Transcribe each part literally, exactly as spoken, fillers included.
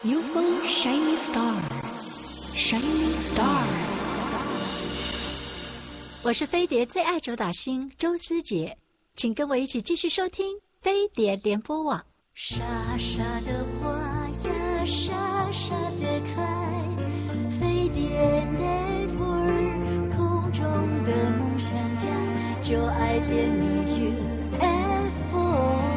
U F O Shiny Star Shiny Star， 我是飞碟最爱周导星周思杰，请跟我一起继续收听飞碟联播网。傻傻的花呀，傻傻的开，飞碟 Network 空中的梦想家，就爱点你 U F O。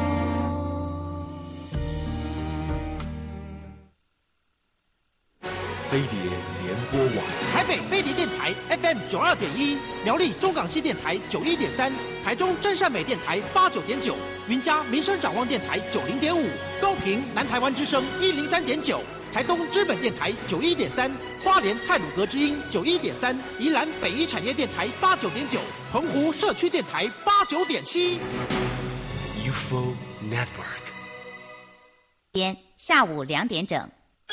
飞碟联播网， 台北飞碟电台 F M 九二点一，苗栗中港西电台九一点三，台中真善美电台八九点九，云嘉民生展望电台九零点五，高屏南台湾之声一零三点九，台东知本电台九一点三，花莲太鲁阁之音九一点三，宜兰北一产业电台八九点九，澎湖社区电台八九点七。 U F O Network。 天下午两点整。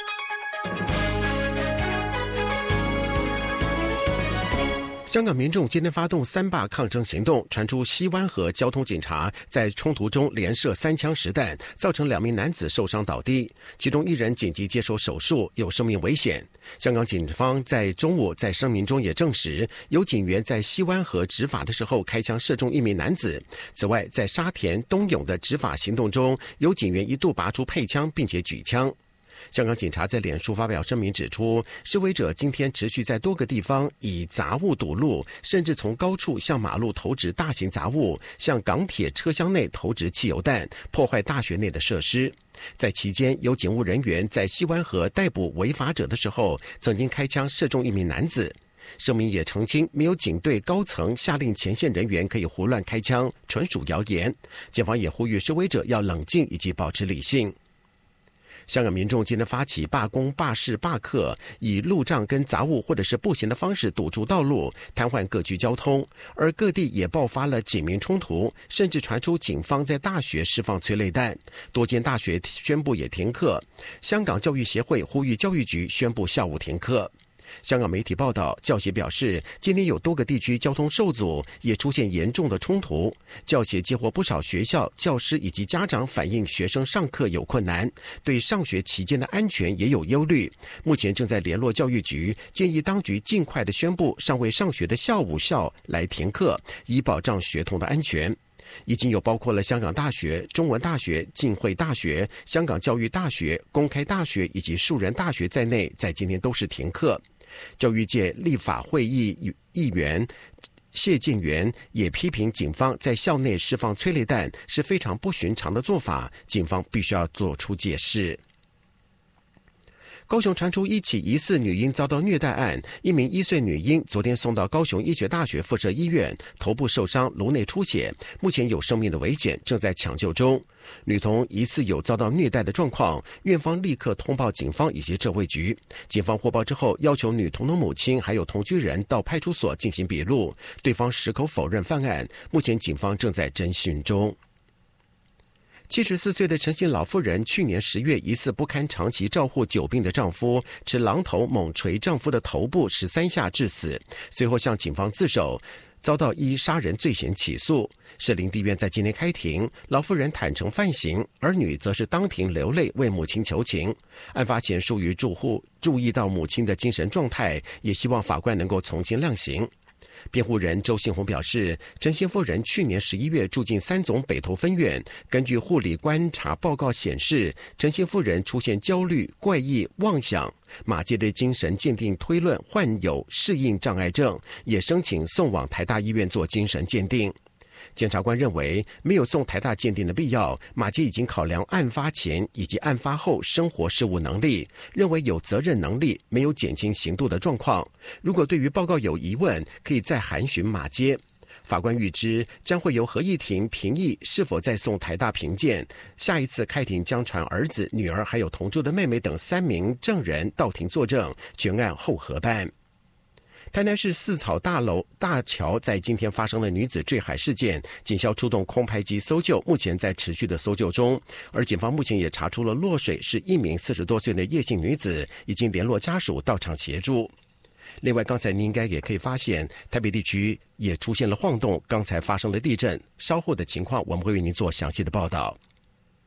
香港民众今天发动三罢抗争行动，传出西湾河交通警察在冲突中连射三枪实弹，造成两名男子受伤倒地，其中一人紧急接受手术，有生命危险。香港警方在中午在声明中也证实，有警员在西湾河执法的时候开枪射中一名男子。此外，在沙田东涌的执法行动中，有警员一度拔出配枪并且举枪。香港警察在脸书发表声明指出，示威者今天持续在多个地方以杂物堵路，甚至从高处向马路投掷大型杂物，向港铁车厢内投掷汽油弹，破坏大学内的设施。在期间，有警务人员在西湾河逮捕违法者的时候，曾经开枪射中一名男子。声明也澄清，没有警队高层下令前线人员可以胡乱开枪，纯属谣言。警方也呼吁示威者要冷静以及保持理性。香港民众今天发起罢工、罢市、罢课，以路障跟杂物或者是步行的方式堵住道路，瘫痪各区交通。而各地也爆发了警民冲突，甚至传出警方在大学释放催泪弹，多间大学宣布也停课。香港教育协会呼吁教育局宣布下午停课。香港媒体报道，教协表示，今天有多个地区交通受阻，也出现严重的冲突。教协接获不少学校、教师以及家长反映学生上课有困难，对上学期间的安全也有忧虑。目前正在联络教育局，建议当局尽快的宣布尚未上学的校五校来停课，以保障学童的安全。已经有包括了香港大学、中文大学、浸会大学、香港教育大学、公开大学以及树人大学在内，在今天都是停课。教育界立法会议议员谢建元也批评警方在校内释放催泪弹是非常不寻常的做法，警方必须要做出解释。高雄传出一起疑似女婴遭到虐待案，一名一岁女婴昨天送到高雄医学大学附设医院，头部受伤，颅内出血，目前有生命的危险，正在抢救中。女童疑似有遭到虐待的状况，院方立刻通报警方以及社会局。警方获报之后，要求女童的母亲还有同居人到派出所进行笔录，对方矢口否认犯案，目前警方正在侦讯中。七十四岁的陈姓老妇人去年十月疑似不堪长期照护久病的丈夫，持榔头猛捶丈夫的头部十三下致死，随后向警方自首，遭到依杀人罪嫌起诉。士林地院在今天开庭，老妇人坦诚犯行，儿女则是当庭流泪为母亲求情。案发前疏于住户注意到母亲的精神状态，也希望法官能够从轻量刑。辩护人周信宏表示，陈姓妇人去年十一月住进三总北投分院，根据护理观察报告显示，陈姓妇人出现焦虑、怪异、妄想，马偕的精神鉴定推论患有适应障碍症，也申请送往台大医院做精神鉴定。检察官认为没有送台大鉴定的必要，马偕已经考量案发前以及案发后生活事务能力，认为有责任能力，没有减轻刑度的状况。如果对于报告有疑问，可以再函询马偕。法官预知将会由合议庭评议是否再送台大评鉴，下一次开庭将传儿子、女儿还有同住的妹妹等三名证人到庭作证，全案后核办。台南市四草大楼大桥在今天发生了女子坠海事件，警消出动空拍机搜救，目前在持续的搜救中。而警方目前也查出了落水是一名四十多岁的叶姓女子，已经联络家属到场协助。另外，刚才您应该也可以发现，台北地区也出现了晃动，刚才发生了地震，稍后的情况我们会为您做详细的报道。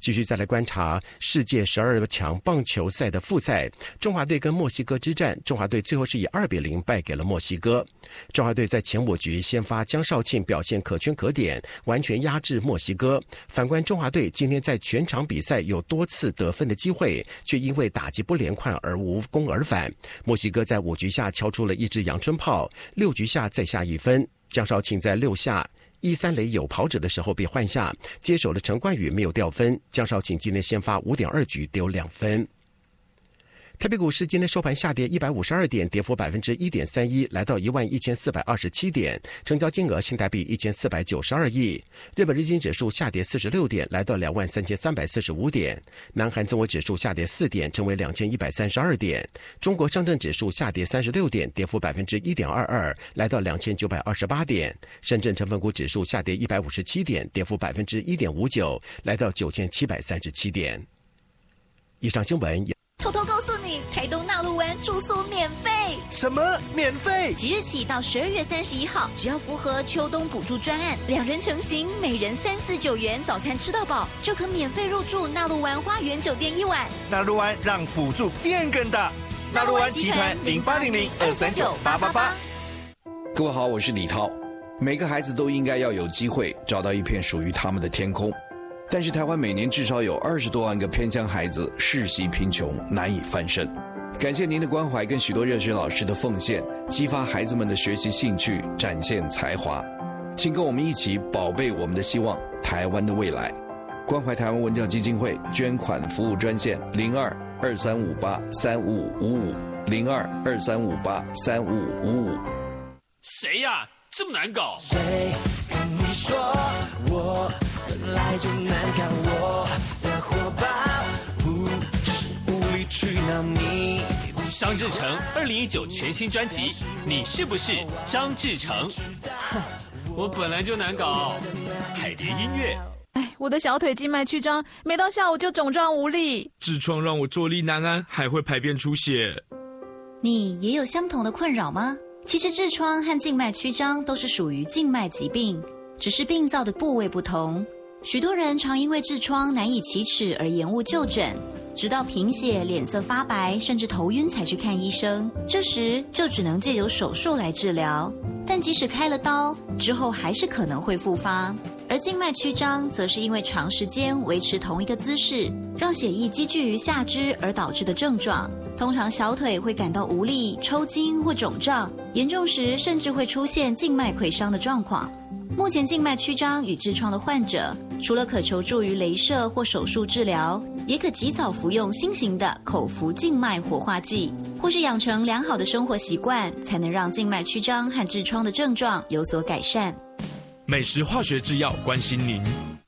继续再来观察世界十二强棒球赛的复赛，中华队跟墨西哥之战，中华队最后是以二比零败给了墨西哥。中华队在前五局先发江绍庆表现可圈可点，完全压制墨西哥。反观中华队今天在全场比赛有多次得分的机会，却因为打击不连贯而无功而返。墨西哥在五局下敲出了一支阳春炮，六局下再下一分。江绍庆在六下一三垒有跑者的时候被换下，接手了陈冠宇没有掉分。江绍庆今天先发 五点二 局丢两分。台北股市今天收盘下跌一百五十二点，跌幅 百分之一点三一， 来到一万一千四百二十七点，成交金额新台币一千四百九十二亿。日本日经指数下跌四十六点，来到两万三千三百四十五点。南韩综合指数下跌四点，成为两千一百三十二点。中国上证指数下跌三十六点，跌幅 百分之一点二二， 来到两千九百二十八点。深圳成分股指数下跌一百五十七点，跌幅 百分之一点五九， 来到九千七百三十七点。以上新闻偷偷告诉你，台东纳鹿湾住宿免费。 什么免费？ 即日起到十二月三十一号，只要符合秋冬补助专案，两人成行，每人三四九元，早餐吃到饱，就可免费入住纳鹿湾花园酒店一晚。 纳鹿湾让补助变更大。纳鹿湾集团零八零零二三九八八八。 各位好，我是李涛。每个孩子都应该要有机会找到一片属于他们的天空。但是台湾每年至少有二十多万个偏乡孩子世袭贫穷，难以翻身。感谢您的关怀跟许多热血老师的奉献，激发孩子们的学习兴趣，展现才华。请跟我们一起宝贝我们的希望，台湾的未来。关怀台湾文教基金会捐款服务专线零二二三五八三五五五零二二三五八三五五五。 谁呀、啊？这么难搞？ 谁跟你说我本来就难看，我的火爆无是无理取闹你。 张志成二零一九全新专辑，你是不是张志成？哼，我本来就难搞。海蝶音乐。 哎，我的小腿静脉曲张，每到下午就肿胀无力。 痔疮让我坐立难安，还会排便出血。 你也有相同的困扰吗？其实痔疮和静脉曲张都是属于静脉疾病，只是病灶的部位不同。许多人常因为痔疮难以启齿而延误就诊，直到贫血、脸色发白，甚至头晕才去看医生。这时就只能借由手术来治疗，但即使开了刀，之后还是可能会复发。而静脉曲张则是因为长时间维持同一个姿势，让血液积聚于下肢而导致的症状。通常小腿会感到无力、抽筋或肿胀，严重时甚至会出现静脉溃伤的状况。目前静脉曲张与痔疮的患者，除了可求助于雷射或手术治疗，也可及早服用新型的口服静脉活化剂，或是养成良好的生活习惯，才能让静脉曲张和痔疮的症状有所改善。 美食化学制药关心您。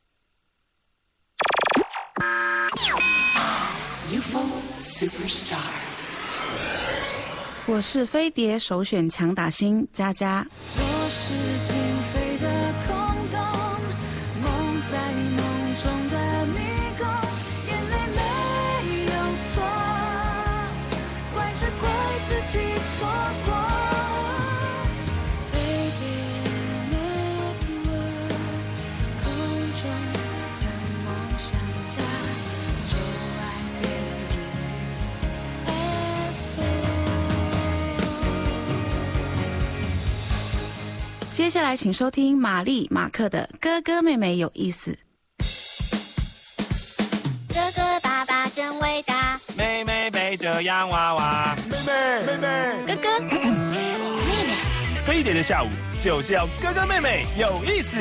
U F O Superstar， 我是飞碟首选强打星佳佳。 做事情飞的空洞，梦在梦中的迷宫，眼泪没有错，怪是怪自己错过。飞碟 Network， 空中的梦想家，就爱别人 F O。 接下来请收听玛丽马克的哥哥妹妹有意思。 哥哥爸爸真伟大， 妹妹背着洋娃娃，妹妹妹妹， 哥哥妹妹， 飞碟的下午就是要哥哥妹妹有意思。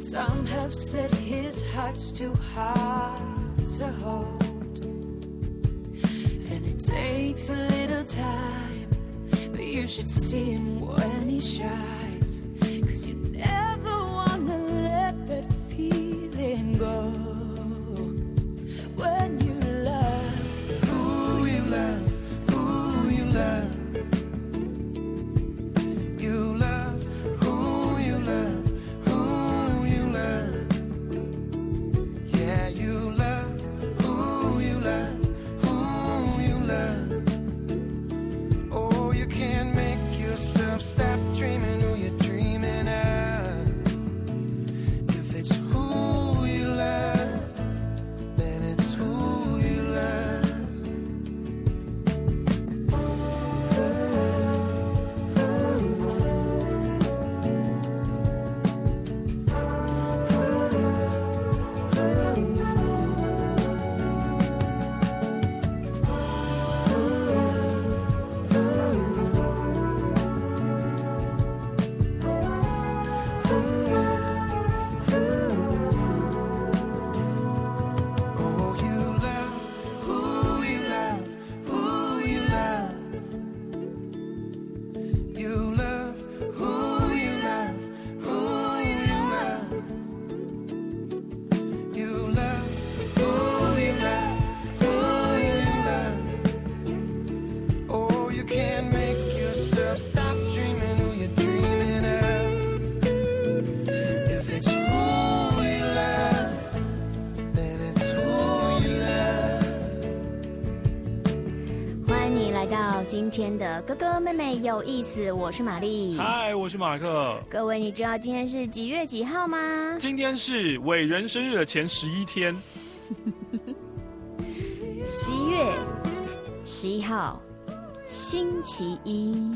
Some have said his heart's too hard to hold, and it takes a little time, but you should see him when he shines, 'cause you never wanna let that feeling go. When you love who you love, who you love, you love who you love, who you love, yeah, you love who you love, who you love. Oh, you can't make yourself stop dreaming who you're dreaming of. If it's who you love, then it's who you love. Oh, you love who you love, who you love. You love who you love, who you love. You love who you love, who you love. Oh, you can't make yourself stop dreaming who you're dreaming of. If it's who you love, then it's who you love. 欢迎你来到今天的哥哥妹妹有意思，我是玛丽。 嗨，我是马克。 各位，你知道今天是几月几号吗？ 今天是伟人生日的前十一天。 十一月十一号，星期一。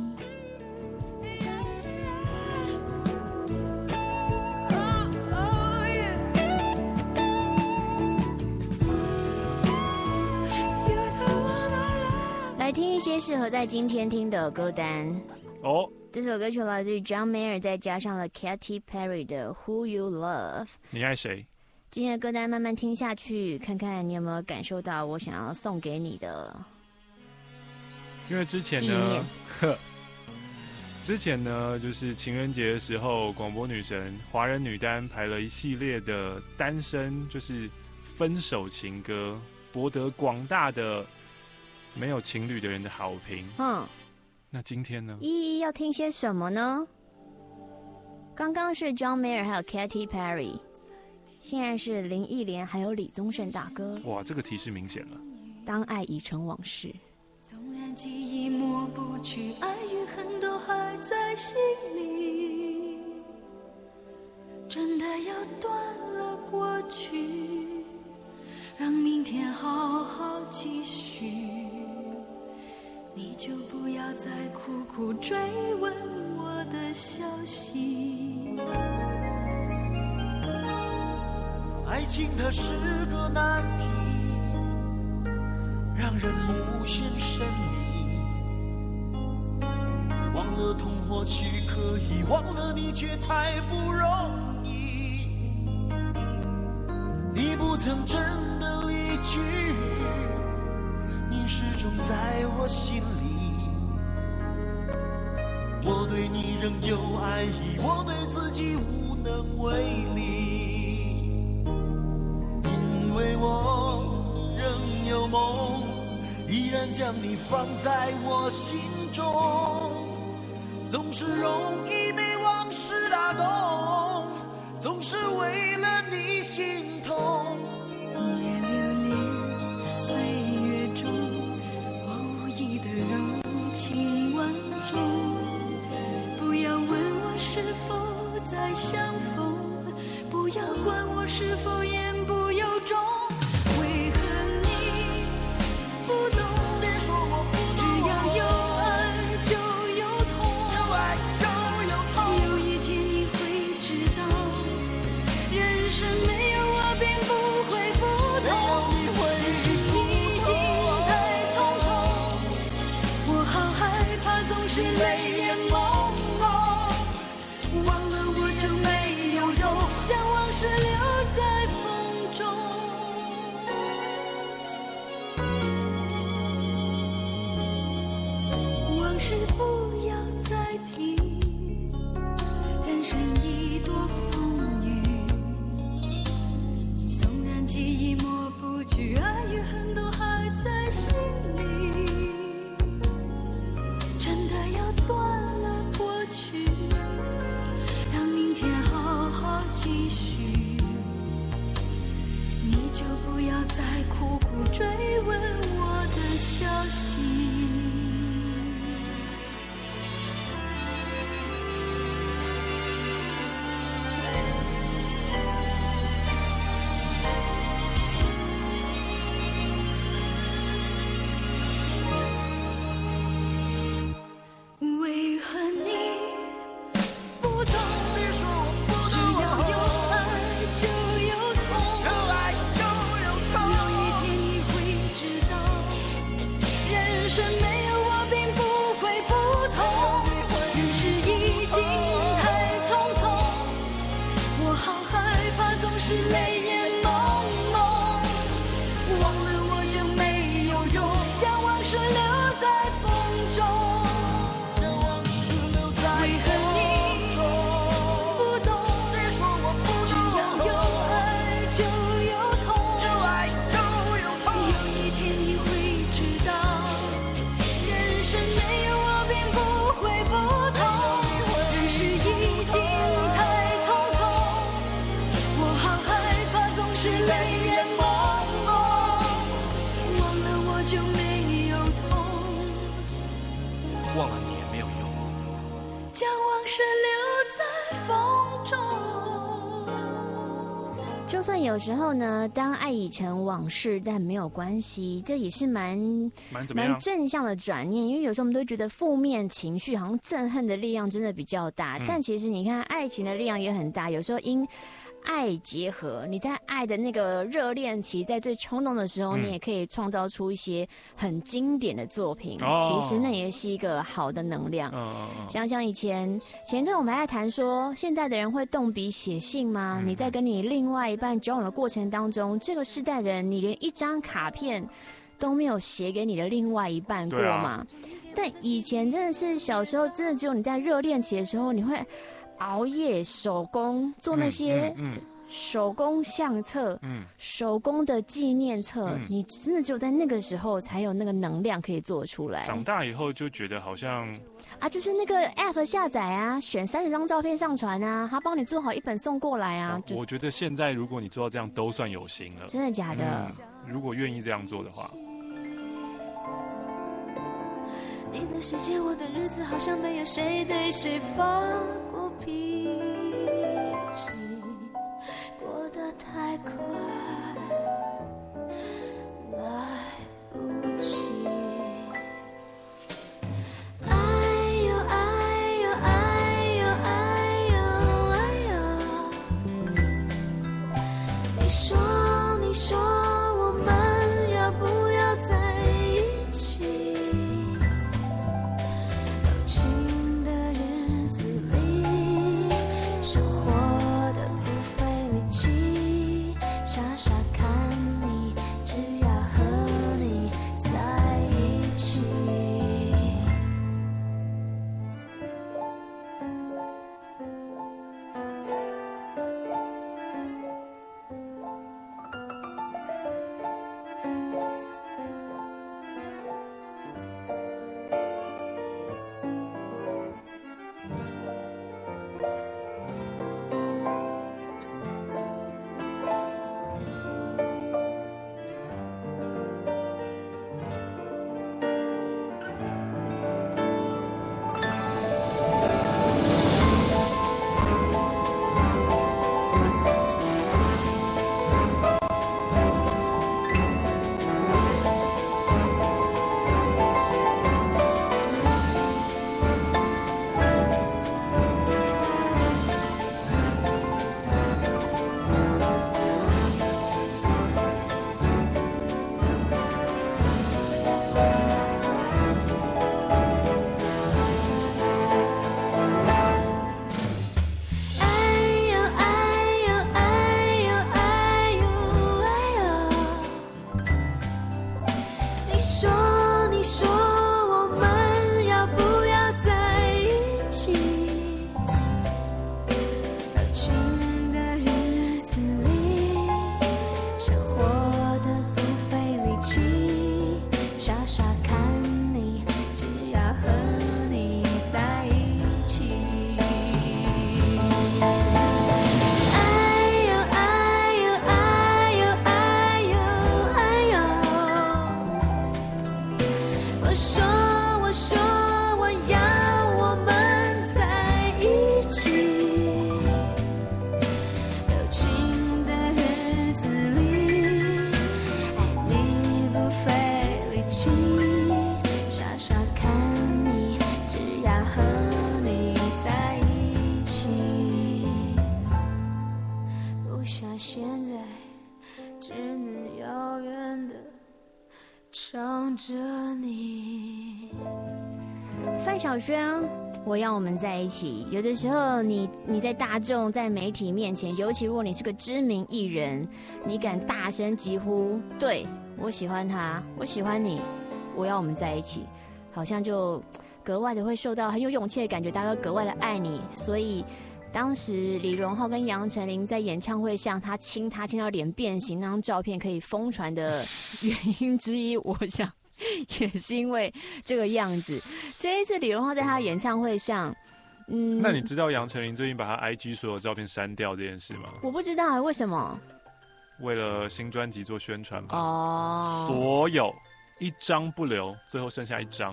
来听一些适合在今天听的歌单哦。 这首歌曲来自于 John Mayer， 再加上了 Katy Perry 的 Who You Love。 你爱谁？ 今天的歌单慢慢听下去，看看你有没有感受到我想要送给你的。 因为之前呢，之前呢，就是情人节的时候，广播女神华人女单排了一系列的单身，就是分手情歌，博得广大的没有情侣的人的好评。 嗯， 那今天呢？ 依依要听些什么呢？刚刚是 John Mayer 还有 Katy Perry， 现在是林忆莲还有李宗盛大哥。 哇，这个提示明显了。 当爱已成往事。 纵然记忆抹不去，爱与恨都还在心里，真的要断了过去，让明天好好继续，你就不要再苦苦追问我的消息。 爱情它是个难题，让人无限神秘，忘了痛或许可以，忘了你却太不容易。你不曾真的离去，你始终在我心里。我对你仍有爱意，我对自己无能为力，因为我仍有梦，依然将你放在我心中，总是容易被往事打动，总是为了你心痛。 一夜流连岁月中，我无意的柔情万种，不要问我是否再相逢，不要管我是否言不由衷，为何你不懂？ 别说我不懂， 只要有爱就有痛， 有爱就有痛。 有一天你会知道，人生没有我并不会不同，只是你已经太匆匆，我好害怕总是泪眼朦胧，忘了我就没有用，将往没有用。 将往事留在风中。 就算有时候呢，当爱已成往事，但没有关系，这也是蛮蛮怎么样蛮正向的转念。因为有时候我们都觉得负面情绪好像憎恨的力量真的比较大，嗯、但其实你看爱情的力量也很大。有时候因爱结合，你在爱的那个热恋期，在最冲动的时候，嗯、你也可以创造出一些很经典的作品。哦、其实那也是一个好的能量。哦、想想以前前阵我们还在谈说，现在的人会动笔写信吗？嗯、你在跟你另外一半交往的过程当中，这个世代的人，你连一张卡片都没有写给你的另外一半过吗？啊、但以前真的是小时候，真的只有你在热恋期的时候，你会熬夜手工做那些手工相册、嗯嗯、手工的纪念册、嗯、你真的只有在那个时候才有那个能量可以做出来。 长大以后就觉得好像啊，就是那个 app 下载啊，选三十张照片上传啊，他帮你做好一本送过来啊。 我觉得现在如果你做到这样都算有心了。 真的假的？嗯、 如果愿意这样做的话。 你的世界，我的日子，好像没有谁对谁发过脾气，过得太快，来不及。哎呦哎呦哎呦哎呦哎呦，你说你说我们要不要在一起？ 范晓萱，我要我们在一起。有的时候你，你你在大众、在媒体面前，尤其如果你是个知名艺人，你敢大声疾呼“对我喜欢他，我喜欢你，我要我们在一起”，好像就格外的会受到很有勇气的感觉，大家格外的爱你。所以当时李荣浩跟杨丞琳在演唱会上，他亲他亲到脸变形那张照片可以疯传的原因之一，我想也是因为这个样子。这一次李荣浩在他的演唱会上，嗯， 那你知道杨丞琳最近把他 I G 所有照片删掉这件事吗？ 我不知道，为什么？ 为了新专辑做宣传吧。 哦， 所有一张不留，最后剩下一张，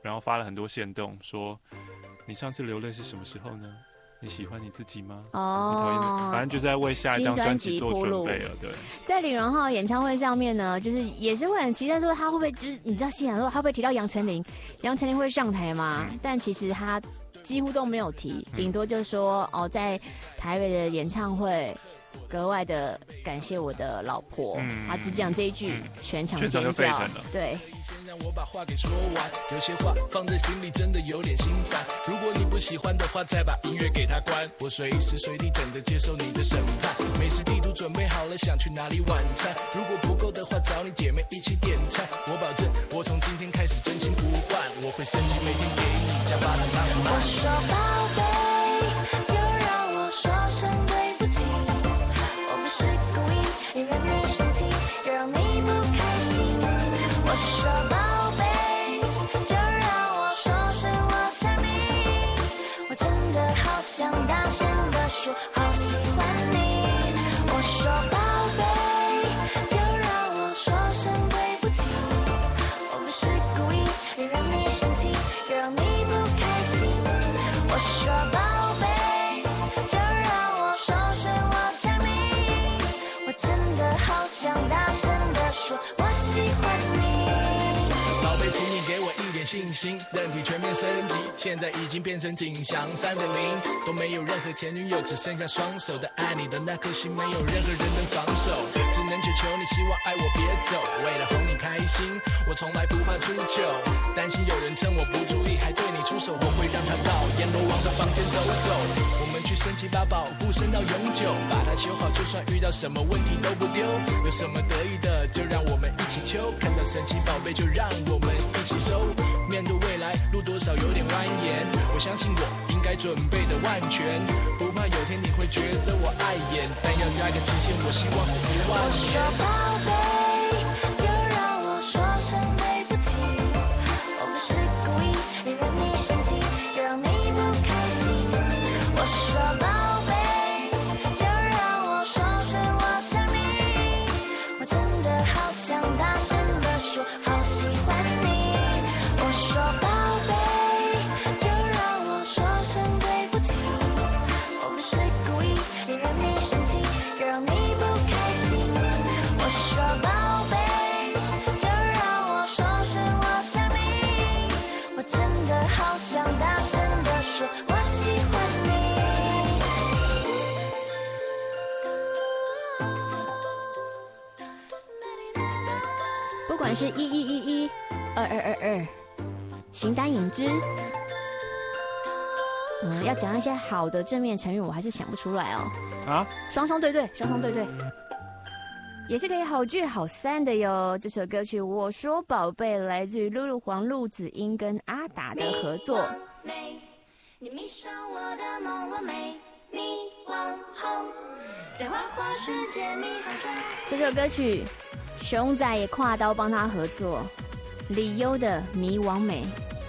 然后发了很多限动，说你上次流泪是什么时候呢？你喜欢你自己吗？ 哦， 你讨厌，反正就是在为下一张专辑做准备了。对， 在李荣浩演唱会上面呢，就是也是会很期待说他会不会就是你知道心想说他会不会提到杨丞琳，杨丞琳会上台吗？嗯、但其实他几乎都没有提，顶多就说哦，在台北的演唱会。格外的感谢我的老婆，嗯、他只讲这一句，嗯、全场尖叫。对。 先让我把话给说完，有些话放在心里真的有点心烦。如果你不喜欢的话，再把音乐给它关。我随时随地等着接受你的审判。美食地图准备好了，想去哪里晚餐？如果不够的话，找你姐妹一起点餐。我保证，我从今天开始真心不换，我会升级，每天给你加把的浪漫。 我说宝贝，就让我说声对不起。不是故意也让你生气，也让你不开心。我说宝贝，就让我说声我想你。我真的好想大声地说，好喜欢你。我说宝贝，就让我说声对不起。我不是故意也让你生气，也让你不开心。我说宝贝，就让我说声我想你。真的好想大声地说我喜欢你。 宝贝，请你给我一点信心，人体全面升级，现在已经变成景祥三点零，都没有任何前女友，只剩下双手的爱你的那颗心，没有任何人能防守，只能祈求你希望爱我别走，为了哄你开心，我从来不怕出糗，担心有人趁我不注意还对你出手，我会让他到阎罗王的房间走走，我们去升级把保护升到永久，把它修好，就算遇到什么问题都不丢，有什么得意的就让我们一起求，看到神奇宝贝就让我们一起收，面对未来路多少有点蜿蜒，我相信我应该准备的万全，不怕有天你会觉得我碍眼，但要加个期限，我希望是一万年。 我说宝贝，就让我说声对不起，我不是故意也让你生气，也让你不开心。我说宝贝，就让我说声我想你，我真的好想大声地说，好喜欢你。我说宝贝，就让我说声对不起，我不是故意也让你生气，也让你不开心。我说宝贝，就让我说声我想你，我真的好想大声地说我喜欢你。 不管是一一一一二二二二形单影只，嗯，要讲一些好的正面成语，我还是想不出来哦。 啊， 双双对对，双双对对，也是可以好聚好散的哟。这首歌曲《我说宝贝》来自于露露黄、陆子英跟阿达的合作。 你迷上我的朦胧美，你网红，在花花世界迷航中。 这首歌曲，熊仔也跨刀帮他合作，李优的《迷惘美》。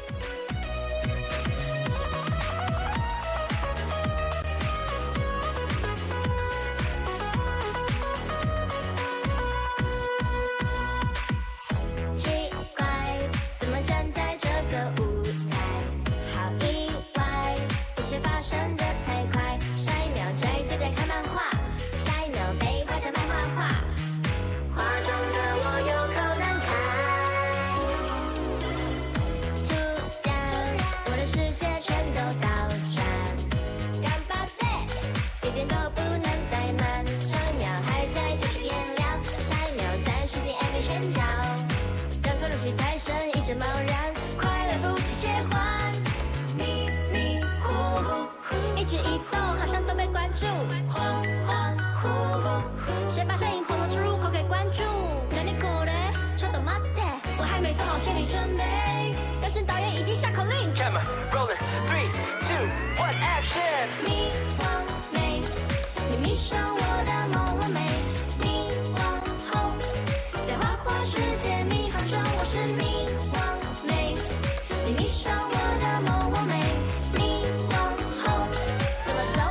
奇怪，怎么站在这个舞台？好意外，一切发生的太快，下一秒宅在家看漫画，下一秒被画成漫画画，画中的我有口难开。突然，我的世界全都倒转，干巴爹，一点都不能怠慢，上一秒还在继续演亮，下一秒暂时进 M V 宣教。让错入戏太深，一直茫然，快来不及切换，迷迷糊糊，一举一动好像都被关注，恍恍惚惚，谁把摄影棚弄出入口给关注？那你过来，ちょっと待って，我还没做好心理准备，但是导演已经下口令。Camera rolling, three, two, one, action。迷惘美，你迷上我的朦胧美，迷网红，在花花世界迷航中，我是迷惘美，你迷上我的朦胧美，迷网红，怎么少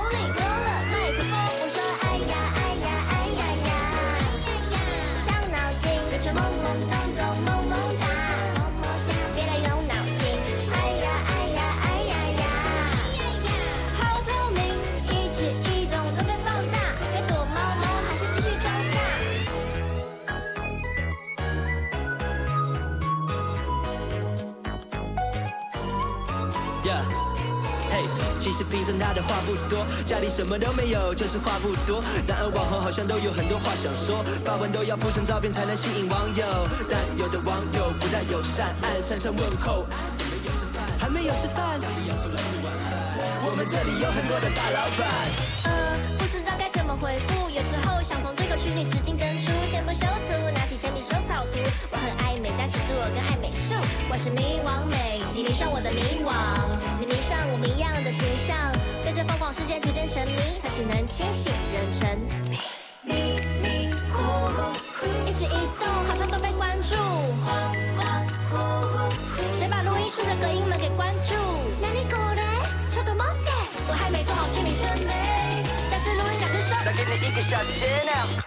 Yeah。嘿，其实平常他的话不多，家里什么都没有，就是话不多。然而网红好像都有很多话想说，发文都要附上照片才能吸引网友。但有的网友不太友善，按闪闪问候，还没有吃饭，我们这里有很多的大老板。 呃，不知道该怎么回复，有时候想从这个虚拟实境登出，先不修图，拿起铅笔修草图。我很爱美，但其实我更爱美术。我是迷惘美，你迷上我的迷惘，你迷上我谜样的形象，对这疯狂世界逐渐沉迷，它是能清醒人成迷迷迷糊糊，一举一动好像都被关注，恍恍惚惚，谁把录音室的隔音门给关住？那你过来，抽个毛的，我还没做好心理准备，但是录音老师说，再给你一个小节呢。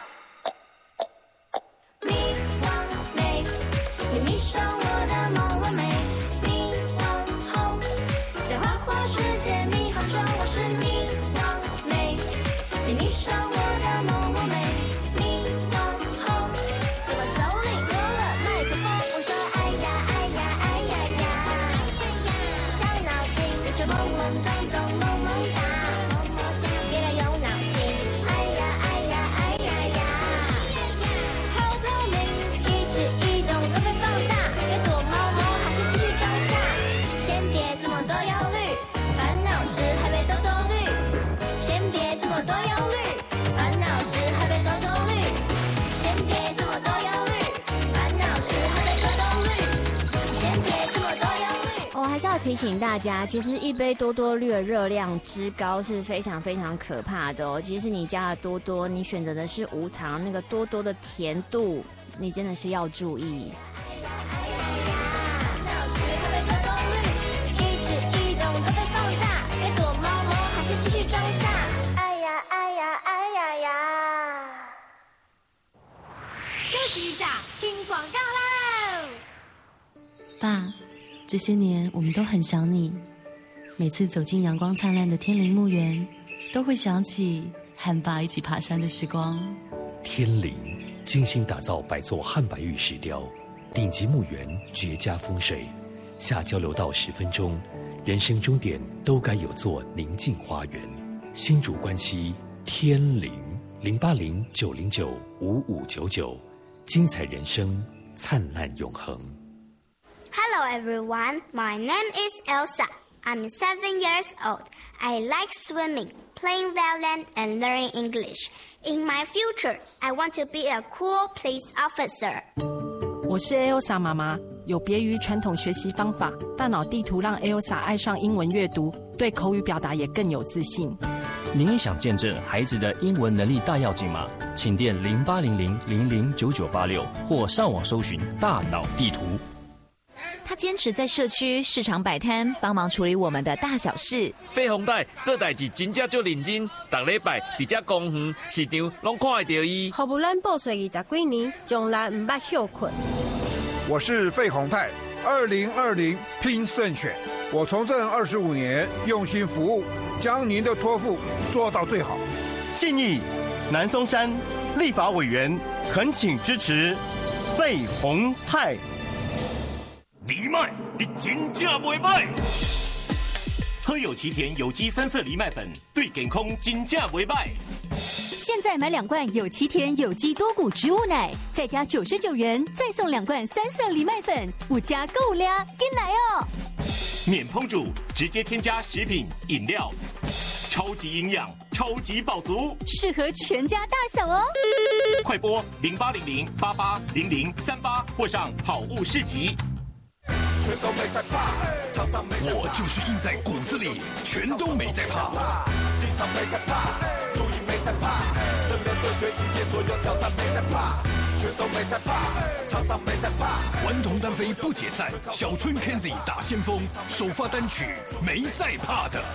迷惘美，你迷上我的朦胧美，迷惘红，在花花世界迷航中，我是迷惘美，你迷上我的朦胧美，迷惘红，我把手里握了麦克风，我说哎呀哎呀哎呀呀，伤脑筋，你却懵懵懂懂萌萌哒，别来用脑筋，哎呀哎呀哎呀呀，好透明，一举一动都被放大，该躲猫猫还是继续装傻？先别这么多忧虑，烦恼时还被兜兜绿。先别这么多忧虑，烦恼时还被兜兜绿。先别这么多忧虑，烦恼时还被兜兜绿。先别这么多忧虑。 我、哦、还是要提醒大家，其实一杯多多绿的热量之高是非常非常可怕的哦。即使你加了多多，你选择的是无糖，那个多多的甜度，你真的是要注意。 休息一下，听广告喽！ 爸，这些年我们都很想你，每次走进阳光灿烂的天林墓园，都会想起和爸一起爬山的时光。 天林精心打造百座汉白玉石雕，顶级墓园，绝佳风水，下交流道十分钟，人生终点都该有座宁静花园。新竹关西天林零八零九零九五五九九。精彩人生，灿烂永恒。 Hello everyone, my name is Elsa. I'm seven years old. I like swimming, playing violin, and learning English. In my future, I want to be a cool police officer. 我是 Elsa 妈妈，有别于传统学习方法，大脑地图让 Elsa 爱上英文阅读，对口语表达也更有自信。 您也想见证孩子的英文能力大跃进吗？请电零八零零零零九九八六或上网搜寻大脑地图。 他坚持在社区市场摆摊，帮忙处理我们的大小事。 费鸿泰做代志真正就认真，逐礼拜伫这公园市场拢看会到伊。 服务咱报税二十几年，从来唔捌休困。 我是费鸿泰，二零二零拼胜选。我从政二十五年，用心服务，将您的托付做到最好。 信义南松山立法委员恳请支持费鸿泰。 藜麦，你真正袂歹。喝有其田有机三色藜麦粉，对健康真正袂歹。 现在买两罐有其田有机多谷植物奶，再加九十九元，再送两罐三色藜麦粉，五加购俩，跟来哦！ 免烹煮，直接添加食品饮料，超级营养，超级饱足， 适合全家大小哦！ 快拨零八零零八八零零三八，或上好物市集。 我就是印在骨子里，全都没在怕。 一场没在怕，输赢没在怕，正面对决迎接所有挑战没在怕，全都没在怕，场上没在怕。 顽童单飞不解散，小春 Kenzie 打先锋，首发单曲没在怕的。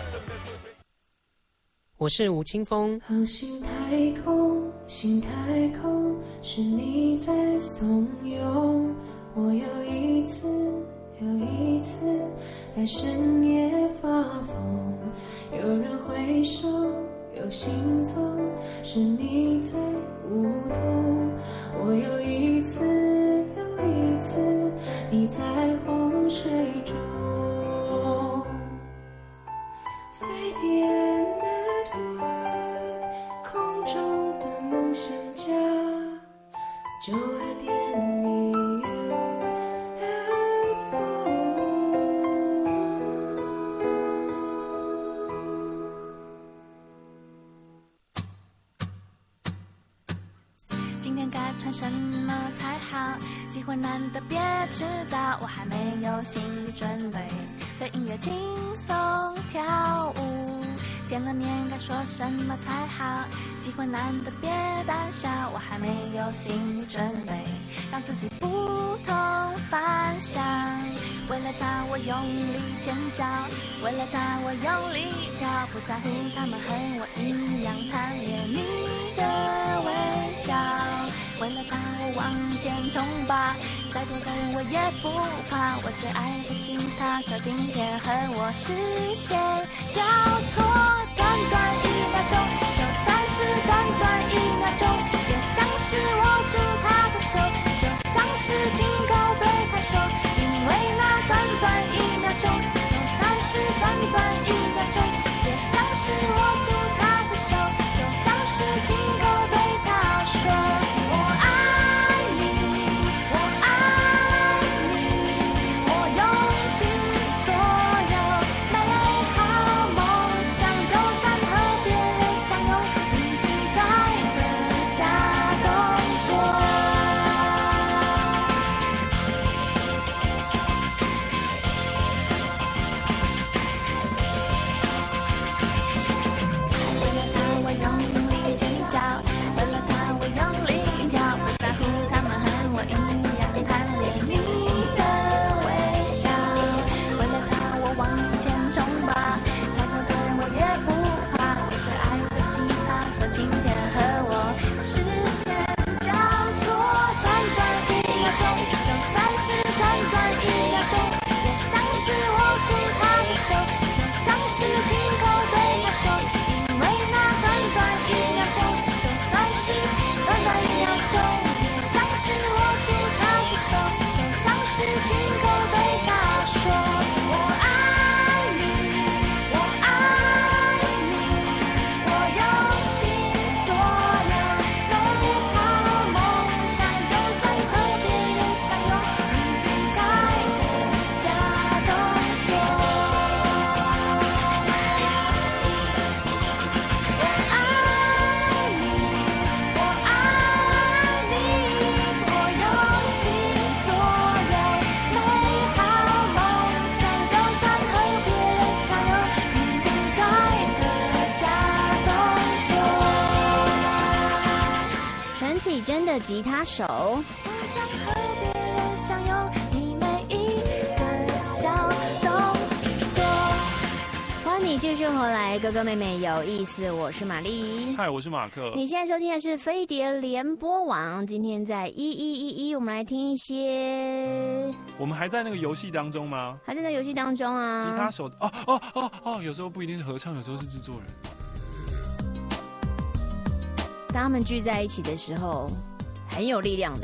我是吴青峰。 航行太空，心太空，是你在怂恿我又一次。又一次在深夜发疯，有人挥手，有行踪，是你在舞动。我又一次又一次，你在洪水中。 看什么才好，机会难得别迟到，我还没有心理准备，随音乐轻松跳舞，见了面该说什么才好，机会难得别胆小，我还没有心理准备，让自己不同凡响，为了他我用力尖叫，为了他我用力跳，不在乎他们和我一样贪恋你的微笑，为了他我往前冲吧，再多的我也不怕，我最爱的吉他手今天和我视线交错，短短一秒钟，就算是短短一秒钟，也像是握住他的手，就像是亲口对他说，因为那短短一秒钟，就算是短短一秒钟，也像是握住他的手，就像是亲口对他说，我爱你，我爱你，我用尽所有美好梦想，就算和别人相拥，你精彩的假动作。为了他我用力尖叫，为了他我用力跳，不在乎他们和我一样贪恋你的微笑，为了他我往前冲吧，再多的人我也不怕，我最爱的吉他手今天和我视线交错，短短一秒钟，就算是短短一秒钟，也像是握住他的手，就像是亲口对他说，因为那短短一秒钟，就算是短短一秒钟，也像是握住他的手，就像是亲口对他说，我爱你，我爱你，我用尽所有美好梦想，就算和别人相拥，你精彩的假动作。我爱你，我爱你，我用尽所有美好梦想，就算和别人相拥，你精彩的假动作。 陈绮贞的吉他手。 我想和别人相拥，你每一个小动作。 欢迎你继续回来，哥哥妹妹有意思，我是玛丽。 嗨，我是马克。 你现在收听的是飞碟联播网，今天在一一一一，我们来听一些。 我们还在那个游戏当中吗？ 还在那游戏当中啊。 吉他手哦哦哦哦，有时候不一定是合唱，有时候是制作人。 当他们聚在一起的时候，很有力量的。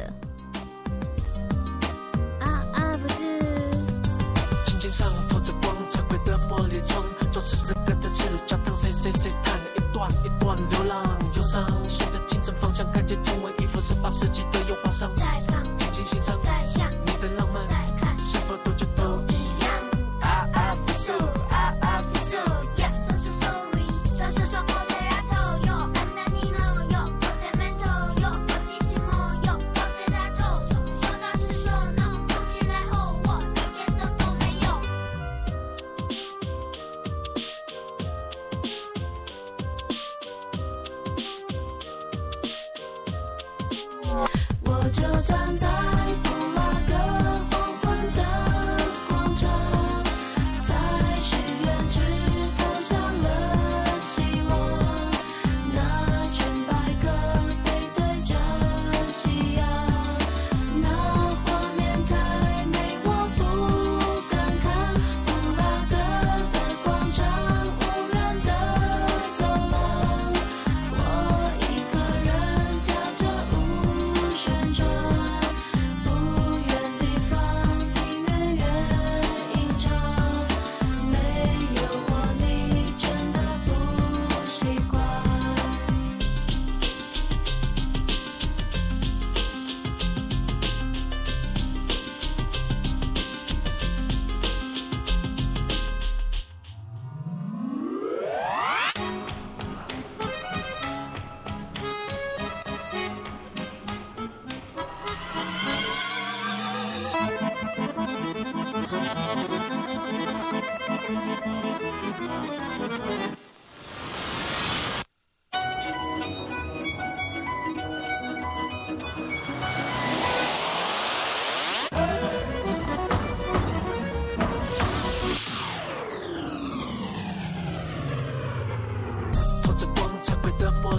啊啊，不是。 琴键上透着光，彩绘的玻璃窗，装饰这个的是教堂，谁谁谁弹了一段一段流浪忧伤，顺着清晨方向，看见经文一幅十八世纪的油画上，再放，静静欣赏，再想你的浪漫，再看，是否多久都一样。啊啊，不受，啊啊不受，Yeah， so so sorry， 算是说过的然后哟，安娜尼诺哟，我在门头哟，我的心梦哟，我在大头哟，说到是说 no， 从前来后我一点都都没有。 我就站在古老的黄昏的广场，在许愿池投下了希望，那群白鸽背对着夕阳，那画面太美我不敢看，古老的的广场，无人的走廊，我一个人跳着舞旋转，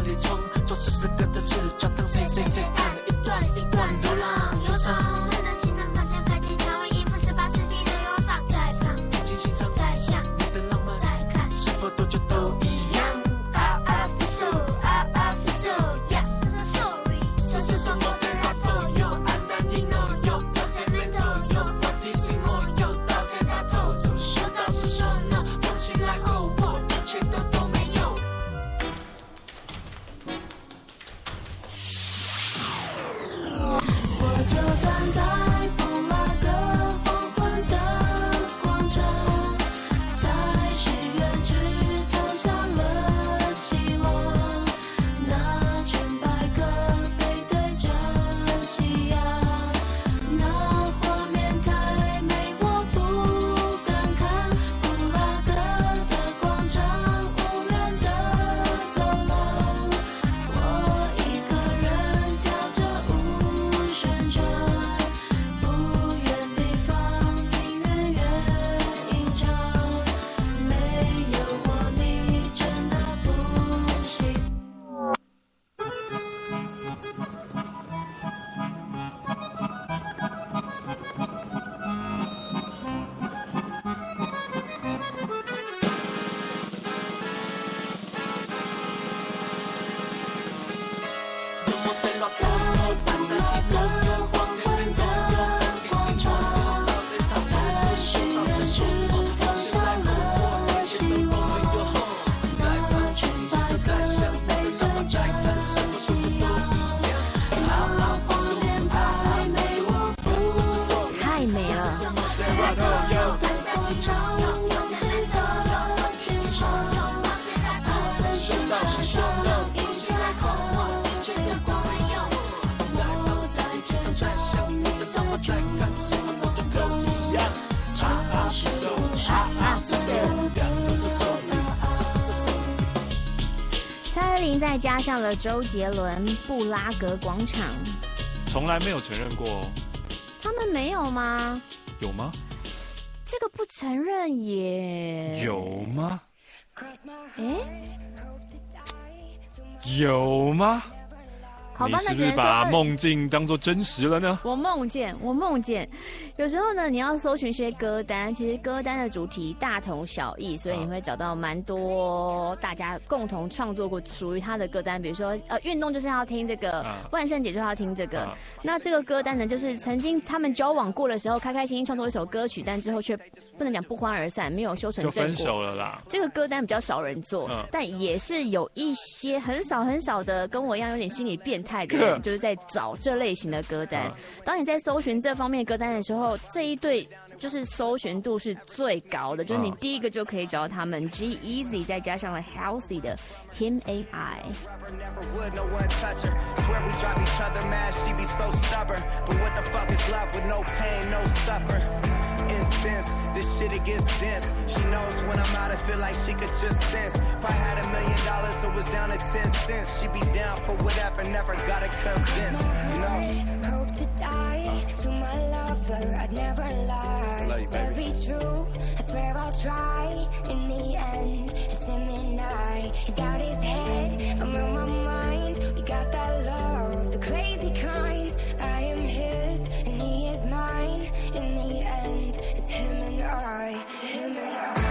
里冲，做事这个的事，脚蹬谁谁谁看，一段一段流浪悠长。 三人行的方向开启成为一幅十八世纪的忧伤，在旁静静欣赏， 在想你的浪漫， 在看是否多久都一样。 I I feel so I I feel so yeah sorry， 这世上我的rapp都有，安南迪诺有，有黑人都有，我提醒我有，到在他头中，说到是说 no， 梦醒来后我一切都都没有。 我就站在布拉格黄昏的广场，在许愿池投下了希望。那群白鸽背对着夕阳，那画面太美，我不敢看。布拉格的广场，无人的走廊，我一个人跳着舞旋转，不远地方平原远一场，没有我你真的不行。在布拉格黄昏的广场，在许愿池投下了希望。那群白鸽背对着夕阳，那画面太美，我不太美了。 在广场拥挤的剧场，他是世上一切空我一切的光没有。我在街上，你在我中间，什么都都一样。I feel so I feel so。 蔡依林再加上了周杰伦，布拉格广场， 从来没有承认过哦。 他们没有吗？ 有吗？ 这个不承认也有吗？ 哎， 有吗？ 好吧， 你是不那只能是把说梦境当作真实了呢？ 我梦见，我梦见，有时候呢，你要搜寻一些歌单，其实歌单的主题大同小异，所以你会找到蛮多大家共同创作过属于他的歌单。比如说，呃，运动就是要听这个， 啊万圣节就要听这个。 啊那这个歌单呢，就是曾经他们交往过的时候，开开心心创作一首歌曲，但之后却不能讲不欢而散，没有修成就分正果。 手了啦。 这个歌单比较少人做， 嗯但也是有一些很少很少的跟我一样有点心理变态的人，就是在找这类型的歌单。当你在搜寻这方面歌单的时候，这一对就是搜寻度是最高的，就是你第一个就可以找到他们 G-Eazy 再加上了 Halsey 的 Him and I。 Never would, no one touch her. Swear we drive each other mad, she be so stubborn. But what the fuck is love with no pain, no suffer? Intense, this shit it gets dense. She knows when I'm out, I feel like she could just sense. If I had a million dollars, it was down to ten cents. She'd be down for whatever, never gotta convince. You know? Hope to die to my lover, I'd never lie. Love you, baby. To be true, I swear I'll try. In the end, it's him and I. He's out his head, I'm on my mind. We got that love, the crazy kind. I am his, and he is mine. In the end, it's him and I, him and I.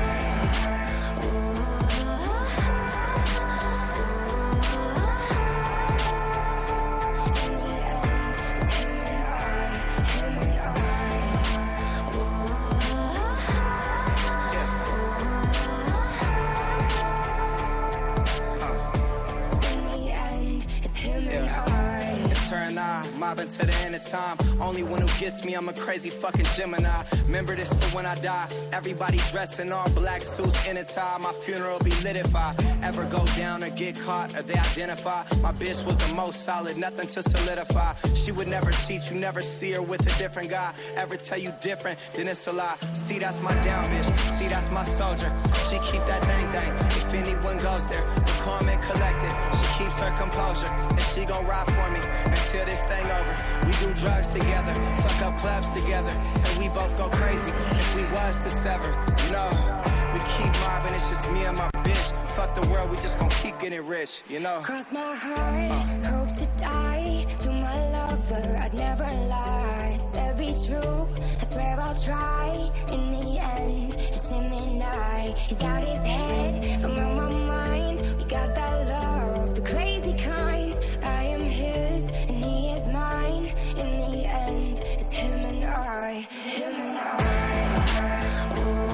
Mobbing to the end of time. Only one who gets me, I'm a crazy fucking Gemini. Remember this for when I die. Everybody dressed in all black suits in a tie. My funeral be lit if I ever go down or get caught or they identify. My bitch was the most solid, nothing to solidify. She would never cheat, you never see her with a different guy. Ever tell you different, then it's a lie. See, that's my down bitch. See, that's my soldier. She keep that thing thing. If anyone goes there, we're calm and collected. She keeps her composure, and she gon' ride for me until this thing over. We do drugs together, fuck up clubs together, and we both go crazy if we was to sever. You know, we keep mobbing, it's just me and my bitch. Fuck the world, we just gon' keep getting rich, you know. Cross my heart, uh. hope to die. To my lover, I'd never lie. Said be true, I swear I'll try. In the end, it's him and I. He's out his head, I'm on my mind. We got that love, the crazy kind. I am his, and he is mine. In the end, it's him and I. Him and I. Oh.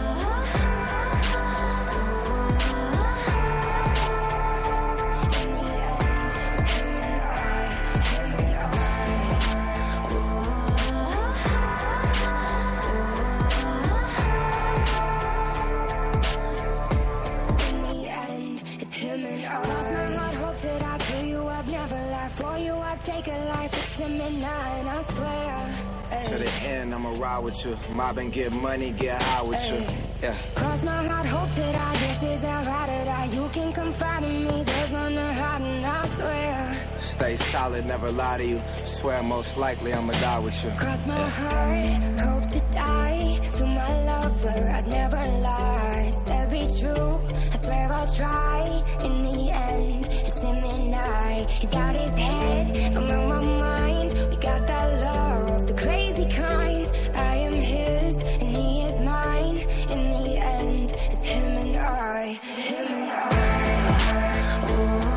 Take a life, it's a midnight, I swear. Ay. To the end, I'ma ride with you. Mob and get money, get high with Ay. you. Yeah. Cross my heart, hope to die. This is how I to die. You can confide in me. There's none to hide, and I swear. Stay solid, never lie to you. Swear most likely I'ma die with you. Cross my yeah. heart, hope to die. To my lover, I'd never lie. Said be true, I swear I'll try. In the end, it's him and I. He's out his head, I'm on my mind. We got that love, the crazy kind. I am his, and he is mine. In the end, it's him and I. Him and I. Oh.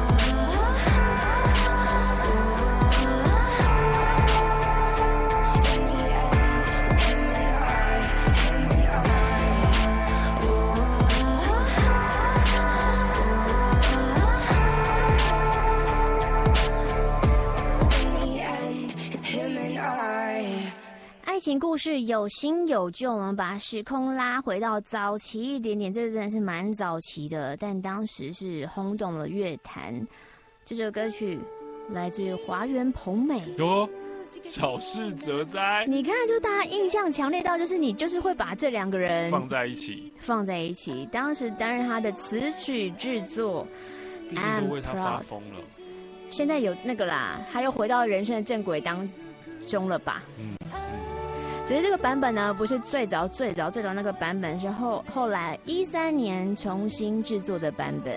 爱情故事有新有旧，我们把时空拉回到早期一点点，这真的是蛮早期的，但当时是轰动了乐坛。这首歌曲来自于华原朋美， 哟，小室哲哉。 你看，就大家印象强烈到，就是你就是会把这两个人放在一起， 放在一起。当时担任他的词曲制作， 毕竟都为他发疯了。 现在有那个啦，他又回到人生的正轨当中了吧？嗯。只是这个版本呢，不是最早最早最早那个版本，是后后来一三年重新制作的版本。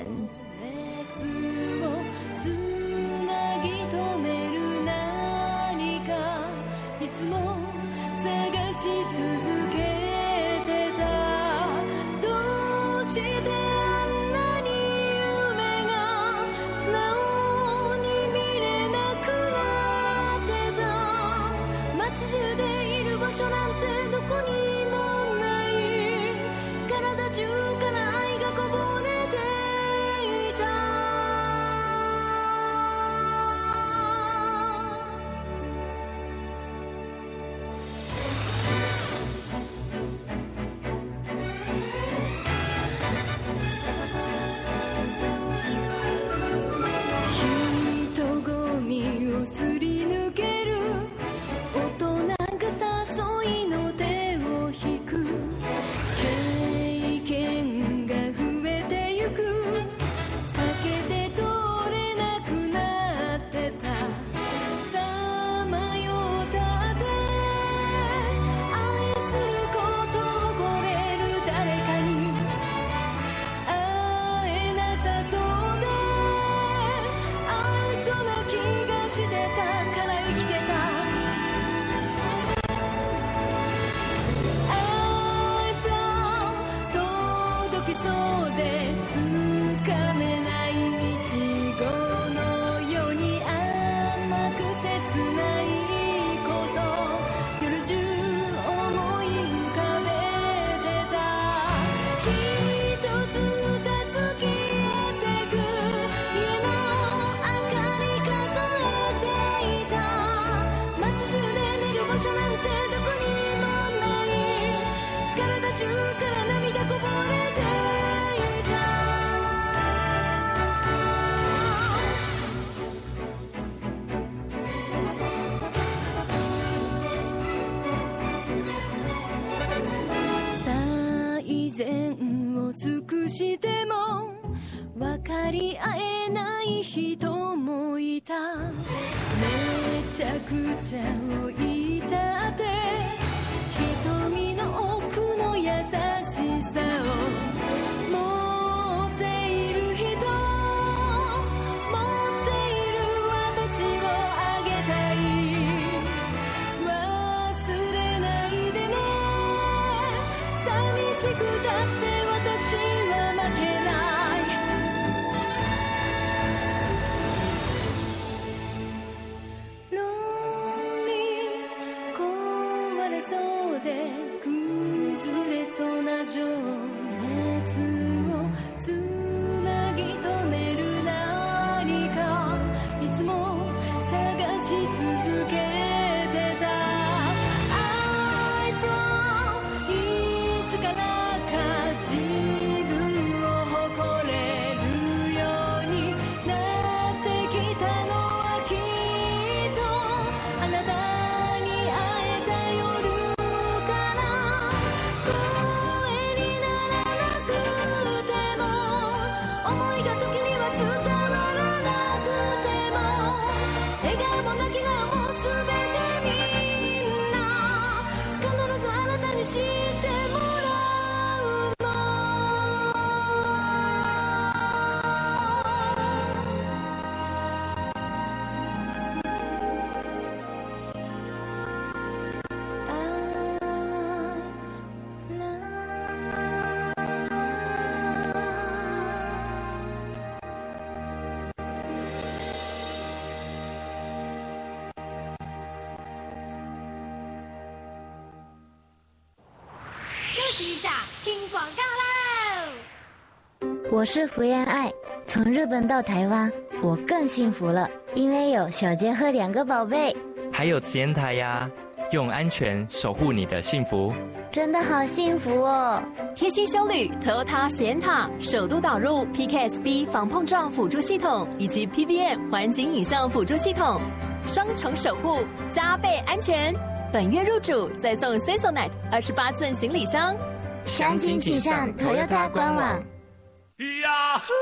場所なんてどこにもない体中から愛がこぼれていた人混みをすり抜ける大人しても分かり合えない人もいためちゃくちゃを言いたって瞳の奥の優しさを持って息一下，听广告喽。 我是福原爱，从日本到台湾，我更幸福了，因为有小杰和两个宝贝， 还有慈烟台呀，用安全守护你的幸福， 真的好幸福哦！ 贴心休旅 Toyota Sienna 首度导入 P K S B 防碰撞辅助系统以及 P B M 环景影像辅助系统，双重守护，加倍安全。本月入主再送 Sensonet 二十八寸行李箱， 详情请上 Toyota 官网。 呀呼！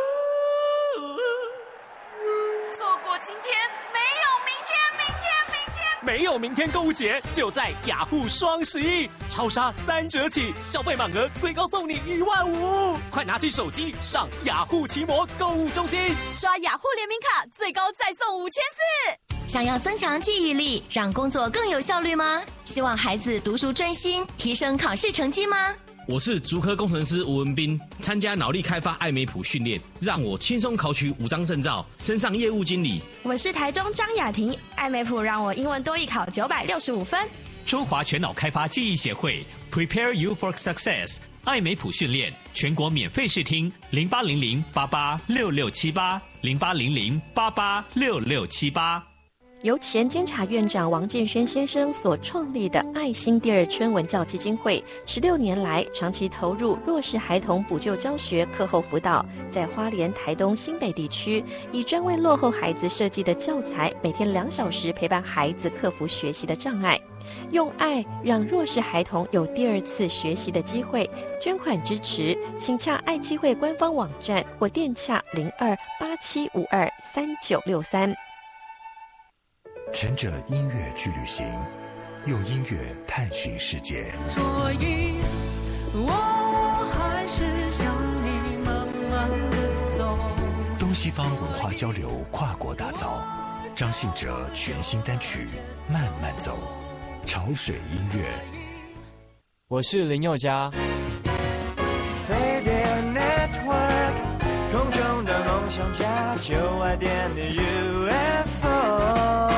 错过今天，没有明天，明天，明天。 没有明天购物节，就在雅虎双十一，超杀三折起，消费满额最高送你一万五！快拿起手机上雅虎奇摩购物中心， 刷雅虎联名卡，最高再送五千四。 想要增强记忆力，让工作更有效率吗？希望孩子读书专心，提升考试成绩吗？ 我是竹科工程师吴文斌，参加脑力开发艾美普训练，让我轻松考取五张证照，升上业务经理。 我是台中张雅婷，艾美普让我英文多益考九百六十五分。 中华全脑开发记忆协会 Prepare You for Success 艾美普训练全国免费试听零八零零八八六六七八零八零零八八六六七八。 由前监察院长王建轩先生所创立的爱心第二春文教基金会，十六年来长期投入弱势孩童补救教学、课后辅导，在花莲、台东、新北地区，以专为落后孩子设计的教材，每天两小时陪伴孩子克服学习的障碍，用爱让弱势孩童有第二次学习的机会。捐款支持，请洽爱基会官方网站或电洽零二八七五二三九六三。 乘着音乐去旅行，用音乐探寻世界。 所以我还是想你慢慢的走。 东西方文化交流，跨国打造。张信哲全新单曲《慢慢走》，潮水音乐。 我是林宥嘉。 飞碟 Network， 空中的梦想家，就爱点你 U F O。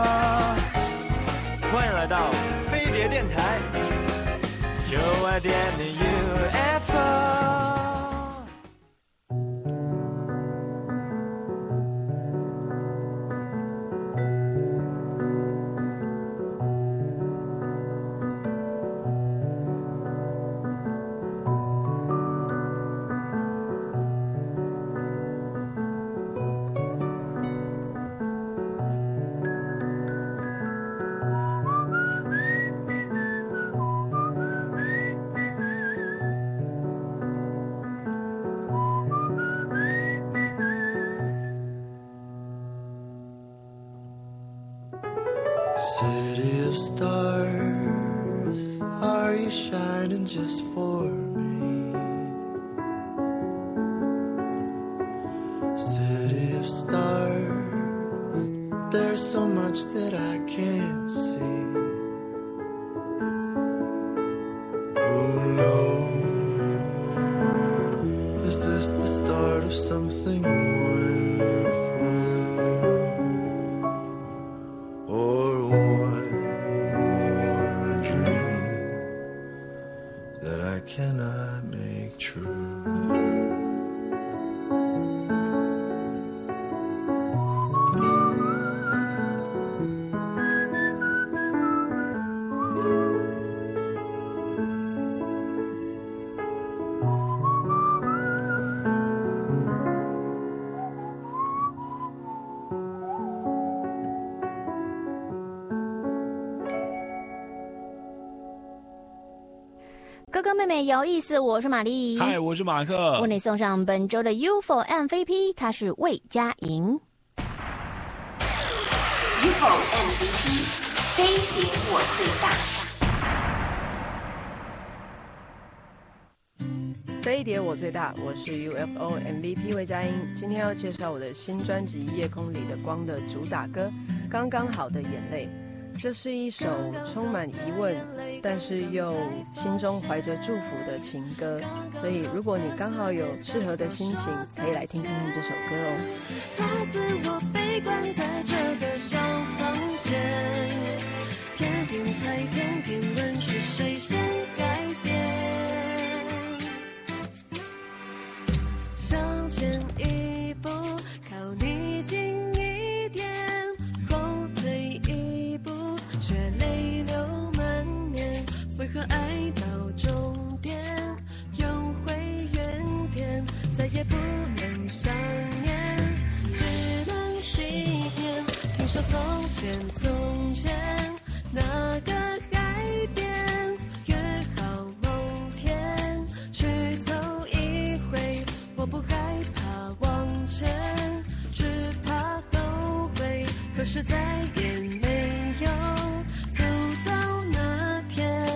欢迎来到飞碟电台，就爱点你 U F O。City of stars, are you shining just for me? City of stars, there's so much that I can't see. Who knows? Is this the start of something wonderful new? Or that I cannot make true. 哥哥妹妹有意思，我是玛丽。 嗨，我是马克。 为你送上本周的 U F O M V P， 他是魏佳莹。 U F O M V P， 飞碟我最大。 飞碟我最大，我是 U F O M V P 魏佳莹。今天要介绍我的新专辑《夜空里的光》的主打歌《刚刚好的眼泪》。这是一首充满疑问，但是又心中怀着祝福的情歌，所以如果你刚好有适合的心情，可以来听听这首歌哦。 从此我被关在这个小房间，天天猜，天天问是谁先改变。 往前一步，靠你近一点，后退一步，却泪流满面。为何爱到终点，又回原点，再也不能想念，只能纪念。听说从前从前那个海边，约好某天去走一回。我不害怕往前，只怕后悔，可是再也没有走到那天。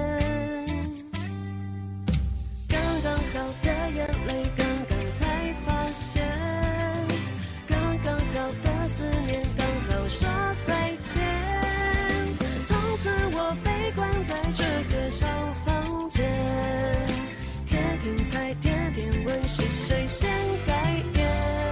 刚刚好的眼泪，刚刚才发现，刚刚好的思念，刚好说再见。从此我被关在这个小房间，天天猜，天天问，是谁先改变？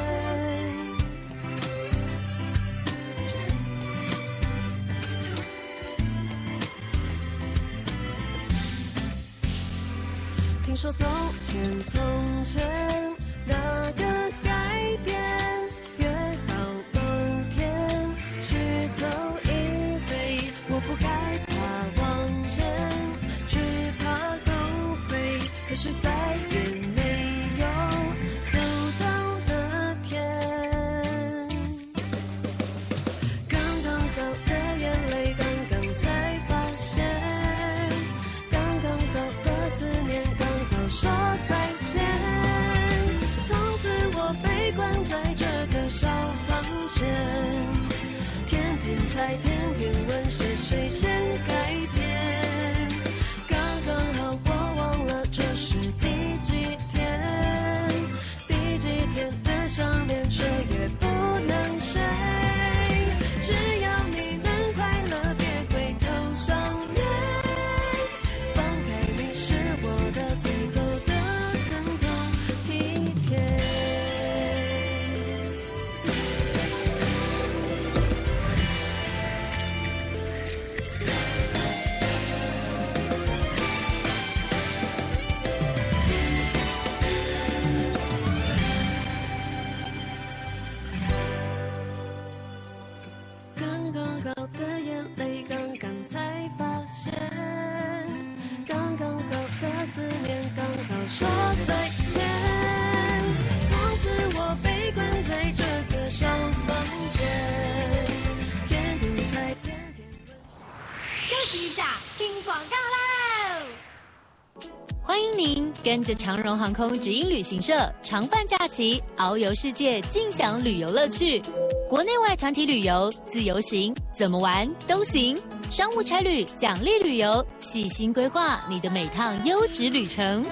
听说从前从前那个海边，约好某天去走一回。我不害怕往前，只怕后悔，可是再也没有走到那天。刚刚好的眼泪，刚刚才发现，刚刚好的思念，刚好说再见。从此我被关在这个小房间，天天猜，天天问，是谁先改变？刚刚好我忘了这是第几天，第几天的想念，却也不能睡。只要你能快乐，别回头想念。放开你是我的最后的疼痛体贴。刚刚好的眼泪，刚刚才发现，刚刚好的思念，刚好说再见。从此我被关在这个小房间，天天猜，天天问。 休息一下，听广告喽！欢迎您跟着长荣航空直营旅行社长伴假期，遨游世界，尽享旅游乐趣。国内外团体旅游、自由行，怎么玩都行。商务差旅、奖励旅游，细心规划你的每趟优质旅程。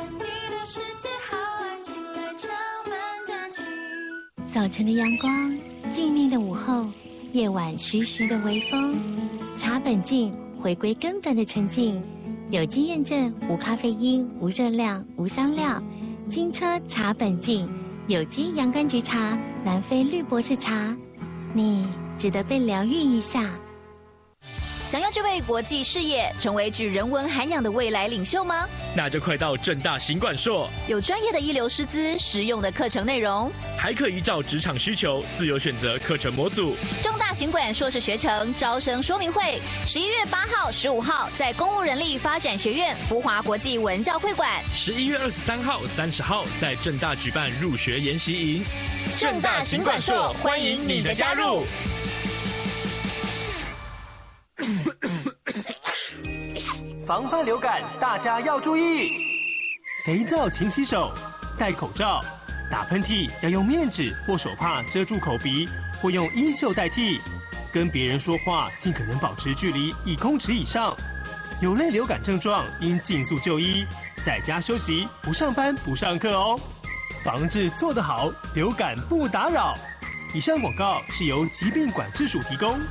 早晨的阳光，静谧的午后，夜晚徐徐的微风。茶本净，回归根本的纯净。有机验证，无咖啡因，无热量，无香料。金车茶本净，有机洋甘菊茶，南非绿博士茶。你值得被疗愈一下。 想要具备国际视野，成为具人文涵养的未来领袖吗？ 那就快到政大行管硕， 有专业的一流师资，实用的课程内容， 还可依照职场需求自由选择课程模组。 政大行管硕士学程招生说明会，十一月八号、十五号在公务人力发展学院福华国际文教会馆； 十一月二十三号、三十号在政大举办入学研习营。 政大行管硕，欢迎你的加入。 防范流感，大家要注意：肥皂勤洗手，戴口罩，打喷嚏要用面纸或手帕遮住口鼻，或用衣袖代替。跟别人说话尽可能保持距离一公尺以上。有类流感症状应尽速就医，在家休息，不上班不上课哦。防治做得好，流感不打扰。以上广告是由疾病管制署提供。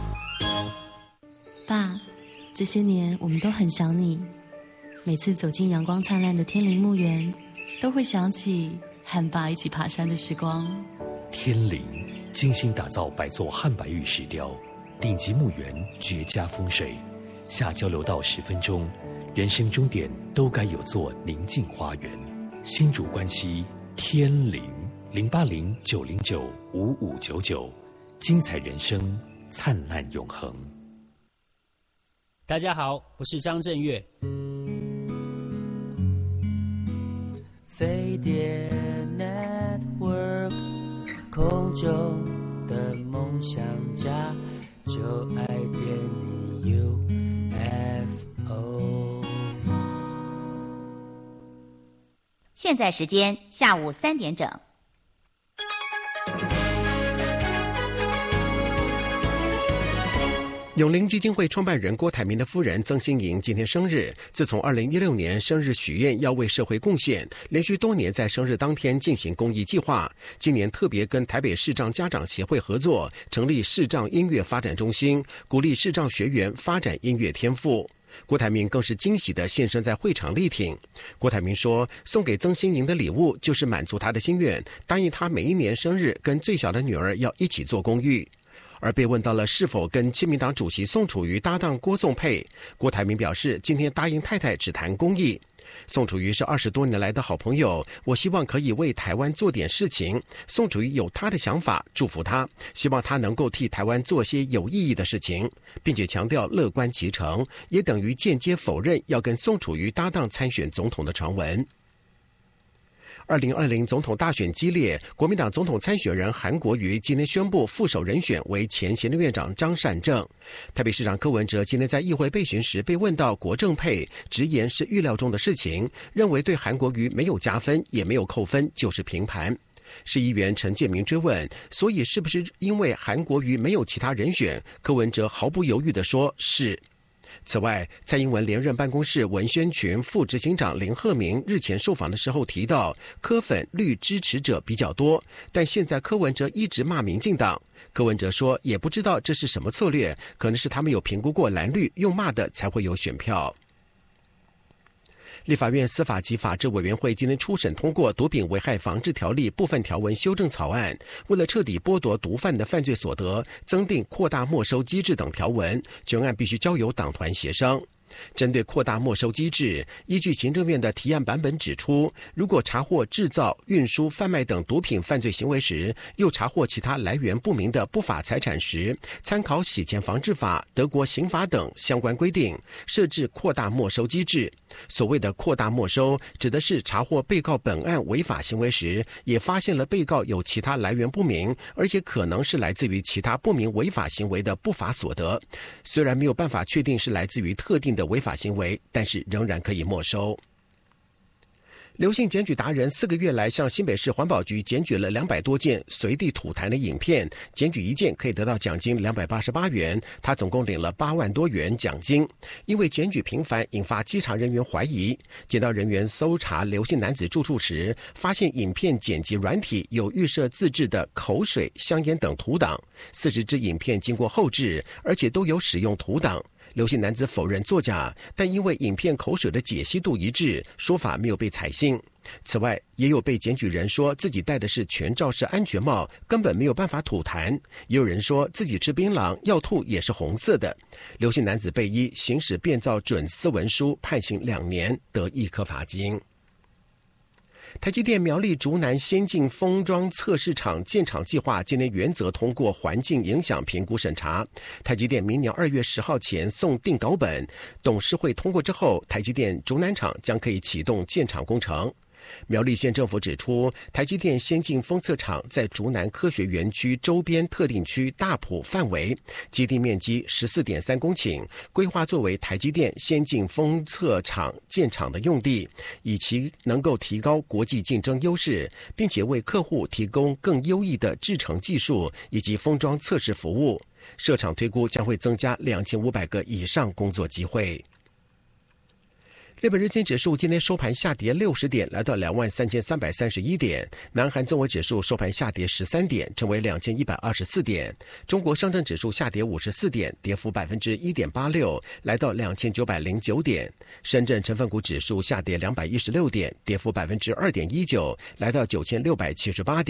爸，这些年我们都很想你，每次走进阳光灿烂的天林墓园，都会想起和爸一起爬山的时光。 天林精心打造百座汉白玉石雕，顶级墓园，绝佳风水，下交流道十分钟，人生终点都该有座宁静花园。新竹关西天林。 零八零九零九五五九九，精彩人生，灿烂永恒。 大家好，我是张震岳。 飞碟 Network， 空中的梦想家，就爱点你 U F O。 现在时间下午三点整。 永龄基金会创办人郭台铭的夫人曾心莹今天生日。自从二零一六年生日许愿要为社会贡献，连续多年在生日当天进行公益计划。今年特别跟台北视障家长协会合作，成立视障音乐发展中心，鼓励视障学员发展音乐天赋。郭台铭更是惊喜地现身在会场力挺。郭台铭说，送给曾心莹的礼物就是满足她的心愿，答应她每一年生日跟最小的女儿要一起做公益。而被问到了是否跟亲民党主席宋楚瑜搭档郭宋配，郭台铭表示今天答应太太只谈公益。宋楚瑜是二十多年来的好朋友，我希望可以为台湾做点事情。宋楚瑜有他的想法，祝福他，希望他能够替台湾做些有意义的事情，并且强调乐观其成，也等于间接否认要跟宋楚瑜搭档参选总统的传闻。二零二零总统大选激烈，国民党总统参选人韩国瑜今天宣布副手人选为前行政院长张善政。台北市长柯文哲今天在议会备询时被问到国政配，直言是预料中的事情，认为对韩国瑜没有加分也没有扣分，就是平盘。市议员陈建明追问，所以是不是因为韩国瑜没有其他人选？柯文哲毫不犹豫地说是。此外，蔡英文连任办公室文宣群副执行长林鹤鸣日前受访的时候提到，柯粉绿支持者比较多，但现在柯文哲一直骂民进党。柯文哲说，也不知道这是什么策略，可能是他们有评估过蓝绿，用骂的才会有选票。立法院司法及法制委员会今天初审通过《毒品危害防治条例》部分条文修正草案，为了彻底剥夺毒贩的犯罪所得，增订扩大没收机制等条文，全案必须交由党团协商。针对扩大没收机制，依据行政院的提案版本指出，如果查获制造、运输、贩卖等毒品犯罪行为时，又查获其他来源不明的不法财产时，参考洗钱防治法、德国刑法等相关规定，设置扩大没收机制。所谓的扩大没收，指的是查获被告本案违法行为时，也发现了被告有其他来源不明，而且可能是来自于其他不明违法行为的不法所得。虽然没有办法确定是来自于特定的违法行为，但是仍然可以没收。刘姓检举达人四个月来向新北市环保局检举了两百多件随地吐痰的影片，检举一件可以得到奖金两百八十八元，他总共领了八万多元奖金。因为检举频繁，引发稽查人员怀疑。检调人员搜查刘姓男子住处时，发现影片剪辑软体有预设自制的口水、香烟等图档，四十支影片经过后制，而且都有使用图档。刘姓男子否认作假，但因为影片口水的解析度一致，说法没有被采信。此外，也有被检举人说自己戴的是全罩式安全帽，根本没有办法吐痰；也有人说自己吃槟榔要吐也是红色的。刘姓男子被依行使变造准私文书，判刑两年，得一颗罚金。台积电苗栗竹南先进封装测试厂建厂计划今天原则通过环境影响评估审查，台积电明年二月十号前送定稿本，董事会通过之后，台积电竹南厂将可以启动建厂工程。苗栗县政府指出，台积电先进封测厂在竹南科学园区周边特定区大埔范围，基地面积 十四点三公顷，规划作为台积电先进封测厂建厂的用地，以其能够提高国际竞争优势，并且为客户提供更优异的制程技术以及封装测试服务。设厂推估将会增加两千五百个以上工作机会。日本日经指数今天收盘下跌六十点，来到两万三千三百三十一点。南韩综合指数收盘下跌十三点，成为两千一百二十四点。中国上证指数下跌五十四点，跌幅百分之一点八六，来到两千九百零九点。深圳成分股指数下跌两百一十六点，跌幅百分之二点一九，来到九千六百七十八点。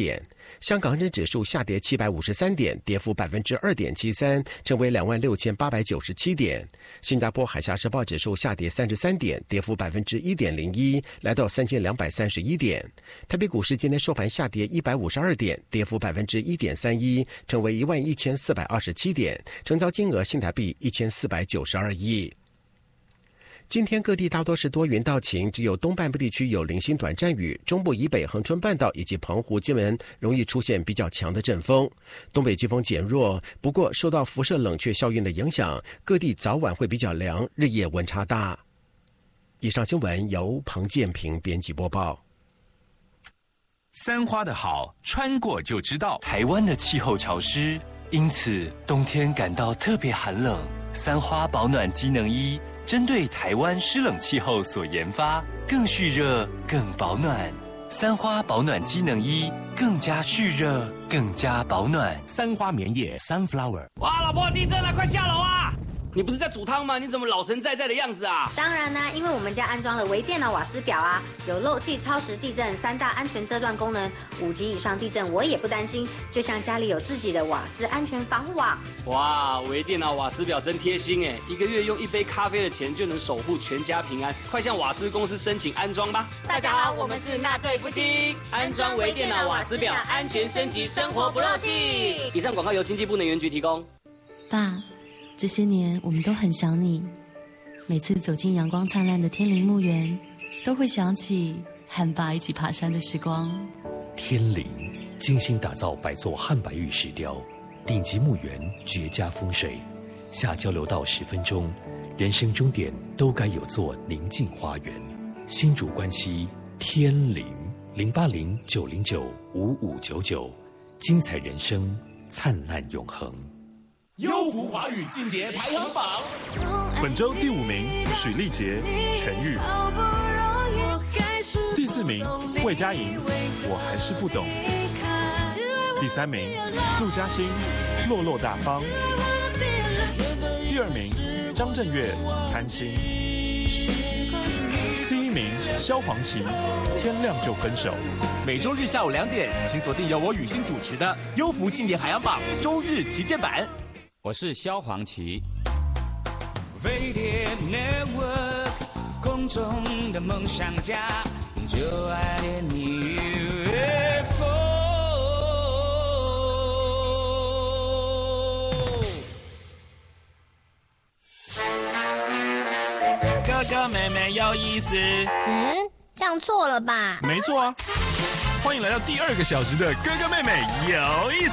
香港日指数下跌七百五十三点，跌幅百分之二点七三，成为两万六千八百九十七点。新加坡海峡时报指数下跌三十三点，跌幅百分之一点零一，来到三千两百三十一点。台北股市今天收盘下跌一百五十二点，跌幅百分之一点三一，成为一万一千四百二十七点，成交金额新台币一千四百九十二亿。今天各地大多是多云到晴，只有东半部地区有零星短暂雨，中部以北恒春半岛以及澎湖金门容易出现比较强的阵风。东北季风减弱，不过受到辐射冷却效应的影响，各地早晚会比较凉，日夜温差大。以上新闻由彭建平编辑播报。 三花的好，穿过就知道。台湾的气候潮湿，因此冬天感到特别寒冷。三花保暖机能衣针对台湾湿冷气候所研发，更蓄热、更保暖。三花保暖机能衣更加蓄热、更加保暖。 三花棉叶 Sunflower。 哇，老婆，地震了，快下楼啊！你不是在煮汤吗？你怎么老神在在的样子啊？ 当然呢、啊，因为我们家安装了微电脑瓦斯表啊，有漏气、超时、地震三大安全遮断功能，五级以上地震我也不担心，就像家里有自己的瓦斯安全防护网。 哇，微电脑瓦斯表真贴心哎，一个月用一杯咖啡的钱就能守护全家平安，快向瓦斯公司申请安装吧。 大家好，我们是那对夫妻， 安装微电脑瓦斯表，安全升级，生活不漏气。以上广告由经济部能源局提供。 爸，这些年我们都很想你，每次走进阳光灿烂的天林墓园，都会想起和爸一起爬山的时光。 天林精心打造百座汉白玉石雕，顶级墓园绝佳风水，下交流道十分钟，人生终点都该有座宁静花园。新竹关西天林零八零九零九五五九九，精彩人生，灿烂永恒。 优福华语进碟排行榜， 本周第五名许丽杰《痊愈》，第四名魏佳莹《我还是不懂》，第三名陆嘉欣《落落大方》，第二名张震岳《贪心》，第一名萧煌奇《天亮就分手》。 每周日下午两点，请锁定由我雨欣主持的优福进碟排行榜周日旗舰版。 我是萧煌奇。 飞碟 Network 空中的梦想家，就爱点你 U F O。 哥哥妹妹有意思。 嗯，这样错了吧？ 没错啊。欢迎来到第二个小时的哥哥妹妹有意思。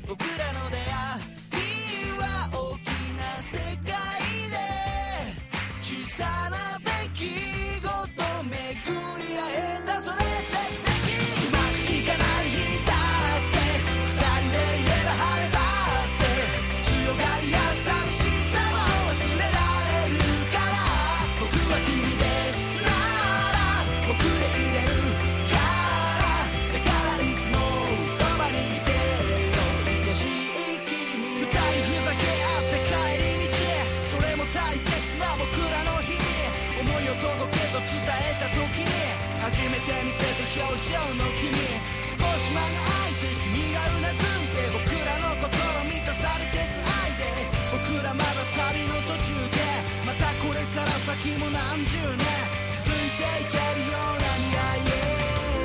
僕らの出会いは大きな世界で小さな出来事巡り合えたそれって奇跡うまくいかない日だって二人でいれば晴れたって強がりや寂しさも忘れられるから僕は君でなら僕でいれるからだからいつもそばにいてよ愛しい君二人ふざけ合って帰り道それも大切な僕らの日々思いを届けと伝えた時に初めて見せた表情の君少し間が空いて君がうなずいて僕らの心満たされてく愛で僕らまだ旅の途中でまたこれから先も何十年続いていけるような未来へ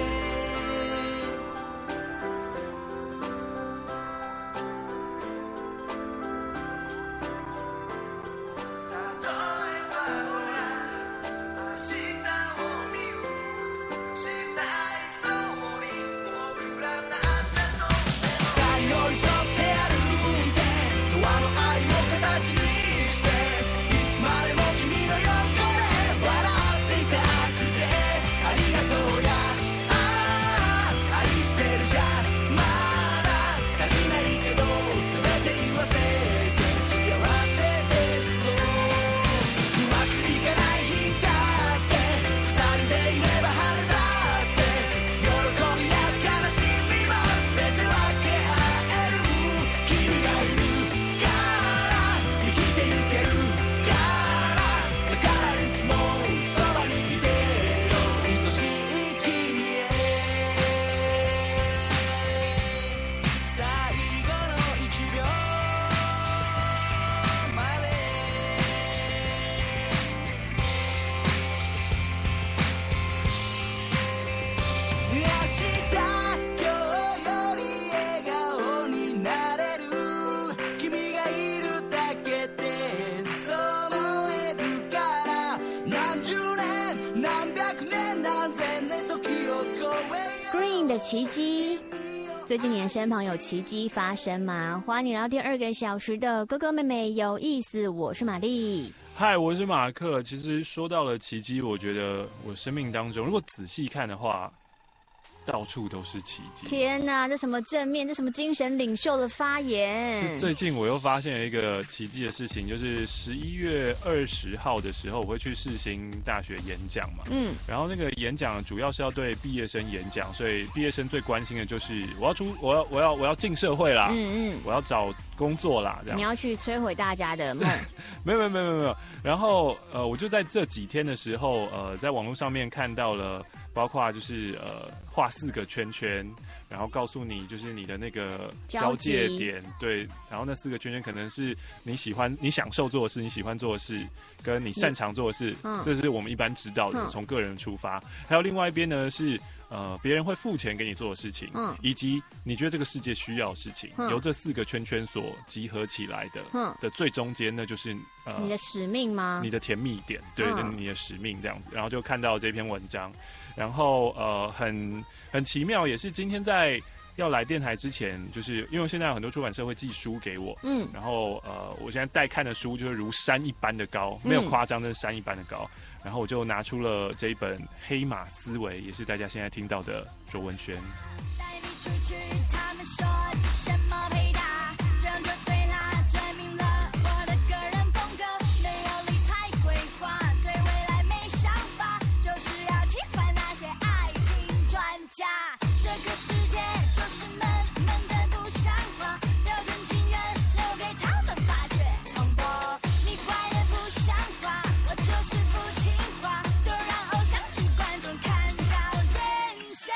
奇迹，最近你的身旁有奇迹发生吗？欢迎你聊第二个小时的哥哥妹妹有意思，我是玛丽。 嗨，我是马克。其实说到了奇迹，我觉得我生命当中，如果仔细看的话，到处都是奇迹。 天哪，这什么正面，这什么精神领袖的发言？ 最近我又发现了一个奇迹的事情，就是十一月二十号的时候，我会去世新大学演讲嘛。嗯，然后那个演讲主要是要对毕业生演讲，所以毕业生最关心的就是我要出，我要我要我要进社会啦，嗯嗯，我要找工作啦，这样。 你要去摧毁大家的梦？ 没有没有没有没有。然后呃，我就在这几天的时候，呃，在网络上面看到了。包括就是呃画四个圈圈，然后告诉你就是你的那个交界点，对，然后那四个圈圈可能是你喜欢、你享受做的事、你喜欢做的事，跟你擅长做的事，嗯、这是我们一般知道的，从个人出发。还有另外一边呢是呃别人会付钱给你做的事情，嗯，以及你觉得这个世界需要的事情，嗯、由这四个圈圈所集合起来的，嗯、的最中间呢就是呃你的使命吗？你的甜蜜点，对，嗯、你的使命这样子，然后就看到这篇文章。然后呃很很奇妙，也是今天在要来电台之前，就是因为现在有很多出版社会寄书给我，嗯，然后呃我现在带看的书就是如山一般的高，没有夸张，真是山一般的高。然后我就拿出了这一本《黑马思维》，也是大家现在听到的卓文萱。带你出去，他们说什么配搭，这就对啦，证明了我的个人风格，没有理财规划，对未来没想法，就是要欺负那些爱情专家。这个世界就是闷闷的不像话，标准情人留给他们发掘。从播你怪的不像话，我就是不听话，就让偶像剧观众看到人像。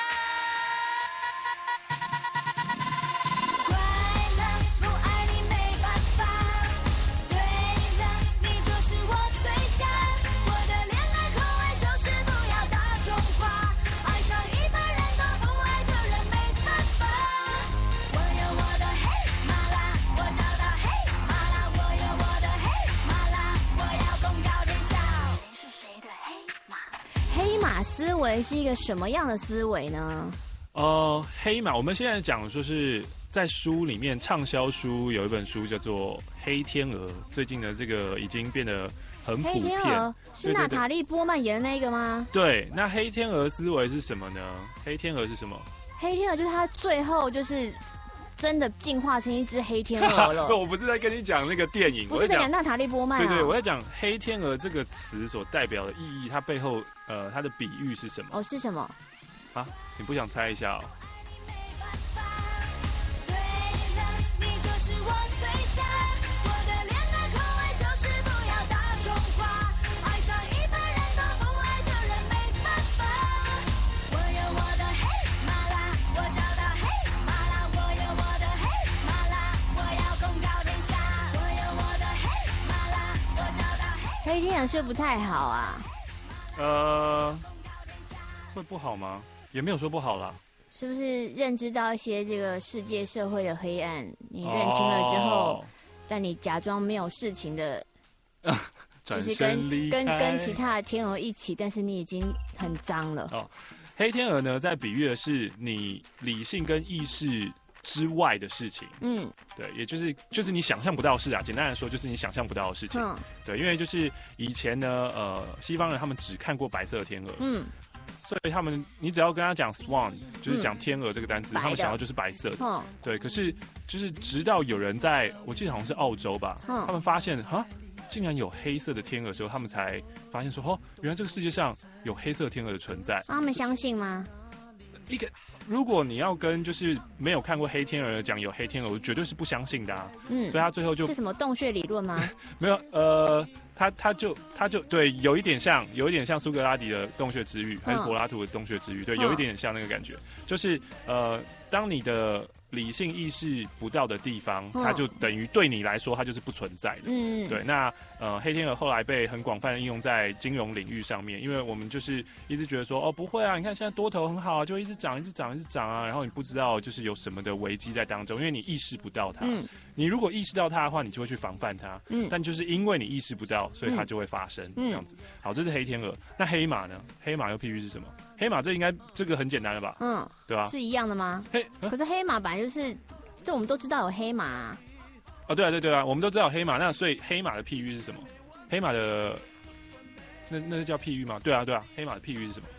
快乐不爱你没办法，对了，你就是我最佳。我的恋爱口味就是不要大众化，爱上一般人都不爱的人没办法。我有我的黑马啦，我找到黑马啦，我有我的黑马啦，我要公告天下。谁是谁的黑马？ 黑马思维是一个什么样的思维呢？ 呃，黑马，我们现在讲说是在书里面畅销书有一本书叫做《黑天鹅》，最近的这个已经变得很普遍。 黑天鹅是娜塔莉波曼演的那个吗？ 对，那黑天鹅思维是什么呢？黑天鹅是什么？ 黑天鹅就是它最后就是真的进化成一只黑天鹅了。 我不是在跟你讲那个电影， 不是在讲娜塔莉波曼、啊。 对对，我在讲黑天鹅这个词所代表的意义，它背后呃它的比喻是什么？ 哦，是什么？ 啊，你不想猜一下哦？ 黑天鹅是不太好啊。 呃，会不好吗？也没有说不好啦。 是不是认知到一些这个世界社会的黑暗？你认清了之后，哦、但你假装没有事情的，就是跟跟跟其他的天鹅一起，但是你已经很脏了。哦， 黑天鹅呢，在比喻的是你理性跟意识之外的事情。嗯，对，也就是就是你想象不到的事啊。简单来说，就是你想象不到的事情。嗯，对，因为就是以前呢，呃，西方人他们只看过白色的天鹅。嗯。所以他们，你只要跟他讲 swan， 就是讲天鹅这个单词，嗯、他们想要就是白色的。嗯、对，可是就是直到有人在，我记得好像是澳洲吧，嗯、他们发现哈，竟然有黑色的天鹅的时候，他们才发现说，哦，原来这个世界上有黑色天鹅的存在。 他们相信吗？ 一个，如果你要跟就是没有看过黑天鹅讲有黑天鹅，我绝对是不相信的啊。嗯，所以他最后就是什么洞穴理论吗？ 没有，呃。他他就他就对，有一点像，有一点像苏格拉底的洞穴之喻，还是柏拉图的洞穴之喻，对，有一点点像那个感觉，就是呃，当你的理性意识不到的地方，它就等于对你来说，它就是不存在的。嗯，对。那呃，黑天鹅后来被很广泛的应用在金融领域上面，因为我们就是一直觉得说，哦，不会啊，你看现在多头很好啊，就一直涨，一直涨，一直涨啊，然后你不知道就是有什么的危机在当中，因为你意识不到它。嗯。你如果意识到它的话，你就会去防范它。嗯，但就是因为你意识不到，所以它就会发生、嗯、这样子。好，这是黑天鹅。那黑马呢？黑马又譬喻是什么？黑马这应该这个很简单了吧？嗯，对吧？ 是一样的吗？黑、啊，可是黑马本来就是，这我们都知道有黑马、啊。 哦，对啊，对对啊，我们都知道黑马。那所以黑马的譬喻是什么？黑马的那那是叫譬喻吗？对啊，对啊，黑马的譬喻是什么？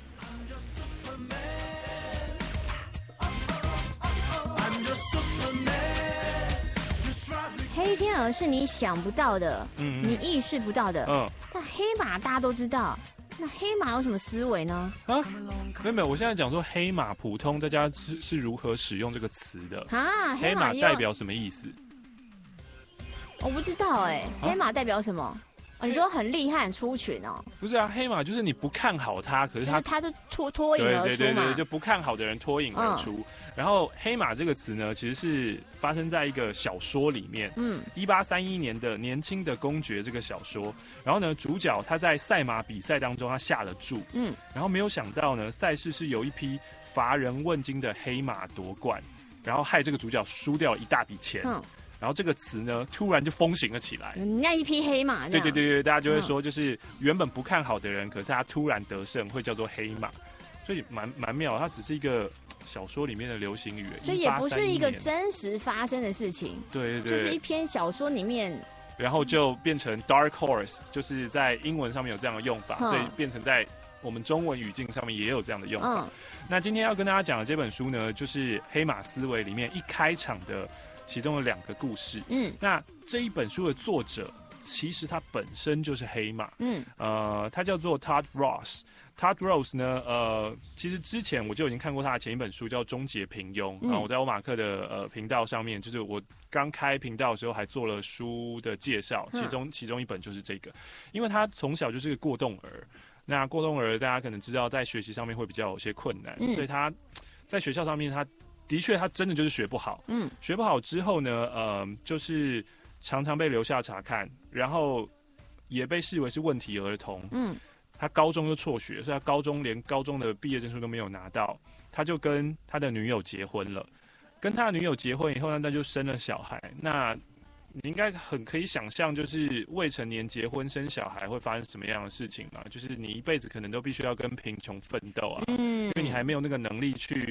黑天鹅是你想不到的，嗯，你意识不到的，嗯。但黑马大家都知道，那黑马有什么思维呢？啊， 没有没有，我现在讲说黑马普通，大家是是如何使用这个词的啊？ 黑马代表什么意思？ 我不知道哎、欸，黑马代表什么？哦、你说很厉害、很出群哦？ 不是啊，黑马就是你不看好他，可是他他就脱脱颖而出嘛。 对对对对，就不看好的人脱颖而出。嗯、然后黑马这个词呢，其实是发生在一个小说里面。嗯，一八三一年的《年轻的公爵》这个小说。然后呢，主角他在赛马比赛当中他下了注。嗯，然后没有想到呢，赛事是由一匹乏人问津的黑马夺冠，然后害这个主角输掉了一大笔钱。嗯。然后这个词呢，突然就风行了起来。 那一匹黑马， 对对对对，大家就会说，就是原本不看好的人，可是他突然得胜，会叫做黑马，所以蛮蛮妙。它只是一个小说里面的流行语， 所以也不是一个真实发生的事情。 对对对， 就是一篇小说里面， 然后就变成 dark horse， 就是在英文上面有这样的用法，嗯、所以变成在我们中文语境上面也有这样的用法。嗯、那今天要跟大家讲的这本书呢，就是《黑马思维》里面一开场的。其中有两个故事，嗯，那这一本书的作者其实他本身就是黑马，嗯，呃，他叫做 Todd Ross。Todd Ross 呢，呃，其实之前我就已经看过他的前一本书叫《终结平庸》，嗯、然后我在欧马克的呃频道上面，就是我刚开频道的时候还做了书的介绍，其中其中一本就是这个，因为他从小就是个过动儿，那过动儿大家可能知道在学习上面会比较有些困难，嗯、所以他在学校上面他。的确，他真的就是学不好。嗯，学不好之后呢，呃，就是常常被留下查看，然后也被视为是问题儿童。嗯，他高中就辍学，所以他高中连高中的毕业证书都没有拿到，他就跟他的女友结婚了。跟他的女友结婚以后呢，那就生了小孩。那你应该很可以想象，就是未成年结婚生小孩会发生什么样的事情嘛？就是你一辈子可能都必须要跟贫穷奋斗啊，嗯，因为你还没有那个能力去，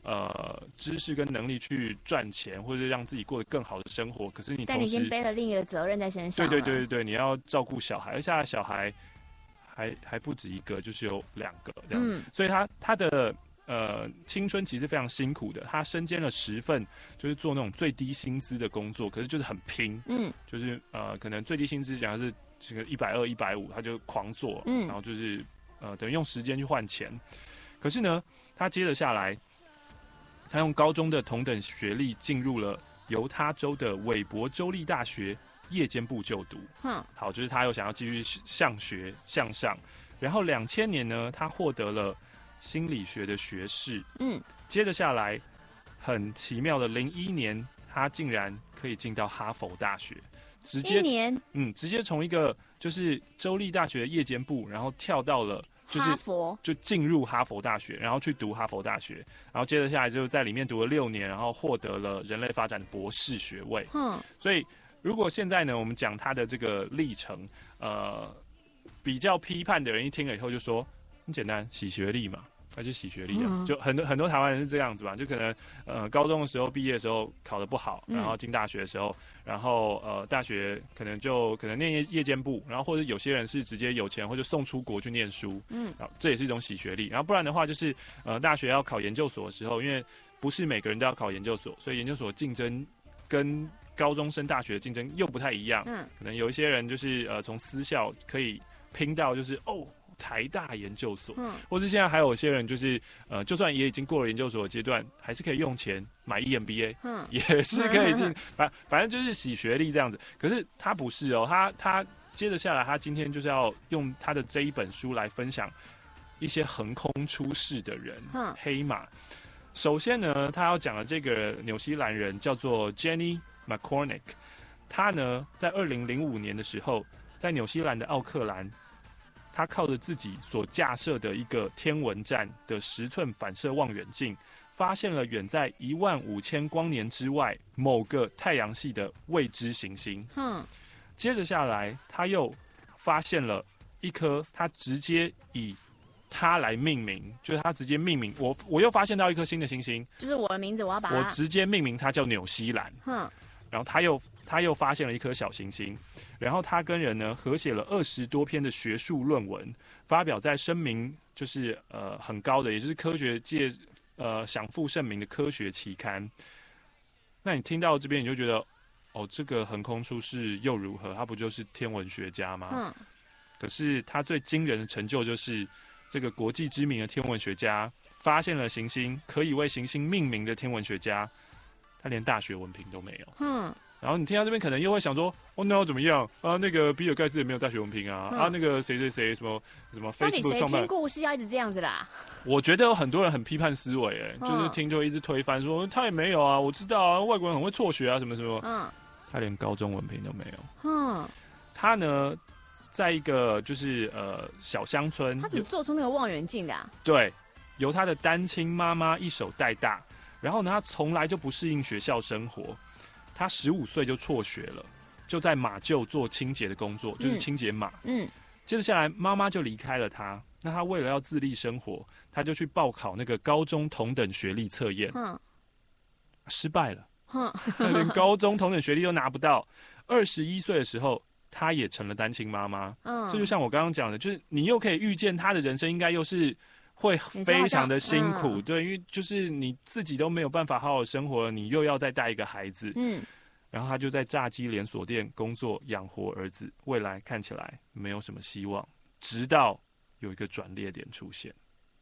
呃知识跟能力去赚钱，或者让自己过得更好的生活。可是你同时， 但你已经背了另一个责任在身上了。 对对对对对，你要照顾小孩，而且他的小孩还还不止一个，就是有两个这样子，嗯、所以他他的。呃，青春其实非常辛苦的，他身兼了十份，就是做那种最低薪资的工作，可是就是很拼，嗯，就是呃，可能最低薪资讲的是这个一百二、一百五，他就狂做，嗯，然后就是呃，等于用时间去换钱。可是呢，他接着下来，他用高中的同等学历进入了犹他州的韦伯州立大学夜间部就读，嗯，好，就是他又想要继续向学向上，然后两千年呢，他获得了心理学的学士，嗯，接着下来，很奇妙的零一年，他竟然可以进到哈佛大学，直接一年， 嗯，直接从一个就是州立大学的夜间部，然后跳到了就是哈佛， 就进入哈佛大学，然后去读哈佛大学，然后接着下来就在里面读了六年，然后获得了人类发展的博士学位，嗯，所以如果现在呢，我们讲他的这个历程，呃，比较批判的人一听了以后就说，很简单，洗学历嘛。那就洗学历啊，嗯、就很多很多台湾人是这样子吧，就可能呃高中的时候毕业的时候考得不好，然后进大学的时候，然后呃大学可能就可能念夜夜间部，然后或者有些人是直接有钱或者送出国去念书，嗯，然后这也是一种洗学历，然后不然的话就是呃大学要考研究所的时候，因为不是每个人都要考研究所，所以研究所竞争跟高中升大学的竞争又不太一样，嗯，可能有一些人就是呃从私校可以拼到就是哦。台大研究所，嗯，或是现在还有些人就是，呃，就算也已经过了研究所的阶段，还是可以用钱买 E M B A， 嗯，也是可以进，反反正就是洗学历这样子。可是他不是哦，他他接着下来，他今天就是要用他的这一本书来分享一些横空出世的人，嗯，黑马。首先呢，他要讲的这个纽西兰人叫做 Jenny McCormick， 他呢在二零零五年的时候，在纽西兰的奥克兰。他靠着自己所架设的一个天文站的十寸反射望远镜，发现了远在一万五千光年之外某个太阳系的未知行星。嗯，接着下来，他又发现了一颗，他直接以他来命名，就是他直接命名我，我又发现到一颗新的星星， 就是我的名字，我要把它， 我直接命名它叫纽西兰。嗯，然后他又。他又发现了一颗小行星，然后他跟人呢合写了二十多篇的学术论文，发表在声名就是呃很高的，也就是科学界呃享负盛名的科学期刊。那你听到这边你就觉得，哦，这个横空出世又如何？他不就是天文学家吗？嗯。可是他最惊人的成就就是这个国际知名的天文学家发现了行星，可以为行星命名的天文学家，他连大学文凭都没有。嗯。然后你听到这边可能又会想说，哦，那要怎么样啊？那个比尔盖茨也没有大学文凭啊，嗯、啊，那个谁谁谁什么什么 Facebook 创办， 听故事要一直这样子啦？ 我觉得有很多人很批判思维，哎、嗯，就是听就会一直推翻说他也没有啊，我知道啊，外国人很会辍学啊，什么什么，嗯，他连高中文凭都没有，嗯，他呢，在一个就是呃小乡村， 他怎么做出那个望远镜的啊？ 对，由他的单亲妈妈一手带大，然后呢，他从来就不适应学校生活。他十五岁就辍学了，就在马厩做清洁的工作，就是清洁马。嗯，接着下来，妈妈就离开了他。那他为了要自立生活，他就去报考那个高中同等学历测验，嗯，失败了，嗯，连高中同等学历都拿不到。二十一岁的时候，他也成了单亲妈妈。嗯，这就像我刚刚讲的，就是你又可以预见他的人生应该又是。会非常的辛苦，嗯、对，因为就是你自己都没有办法好好生活了，你又要再带一个孩子，嗯，然后他就在炸鸡连锁店工作养活儿子，未来看起来没有什么希望，直到有一个转捩点出现。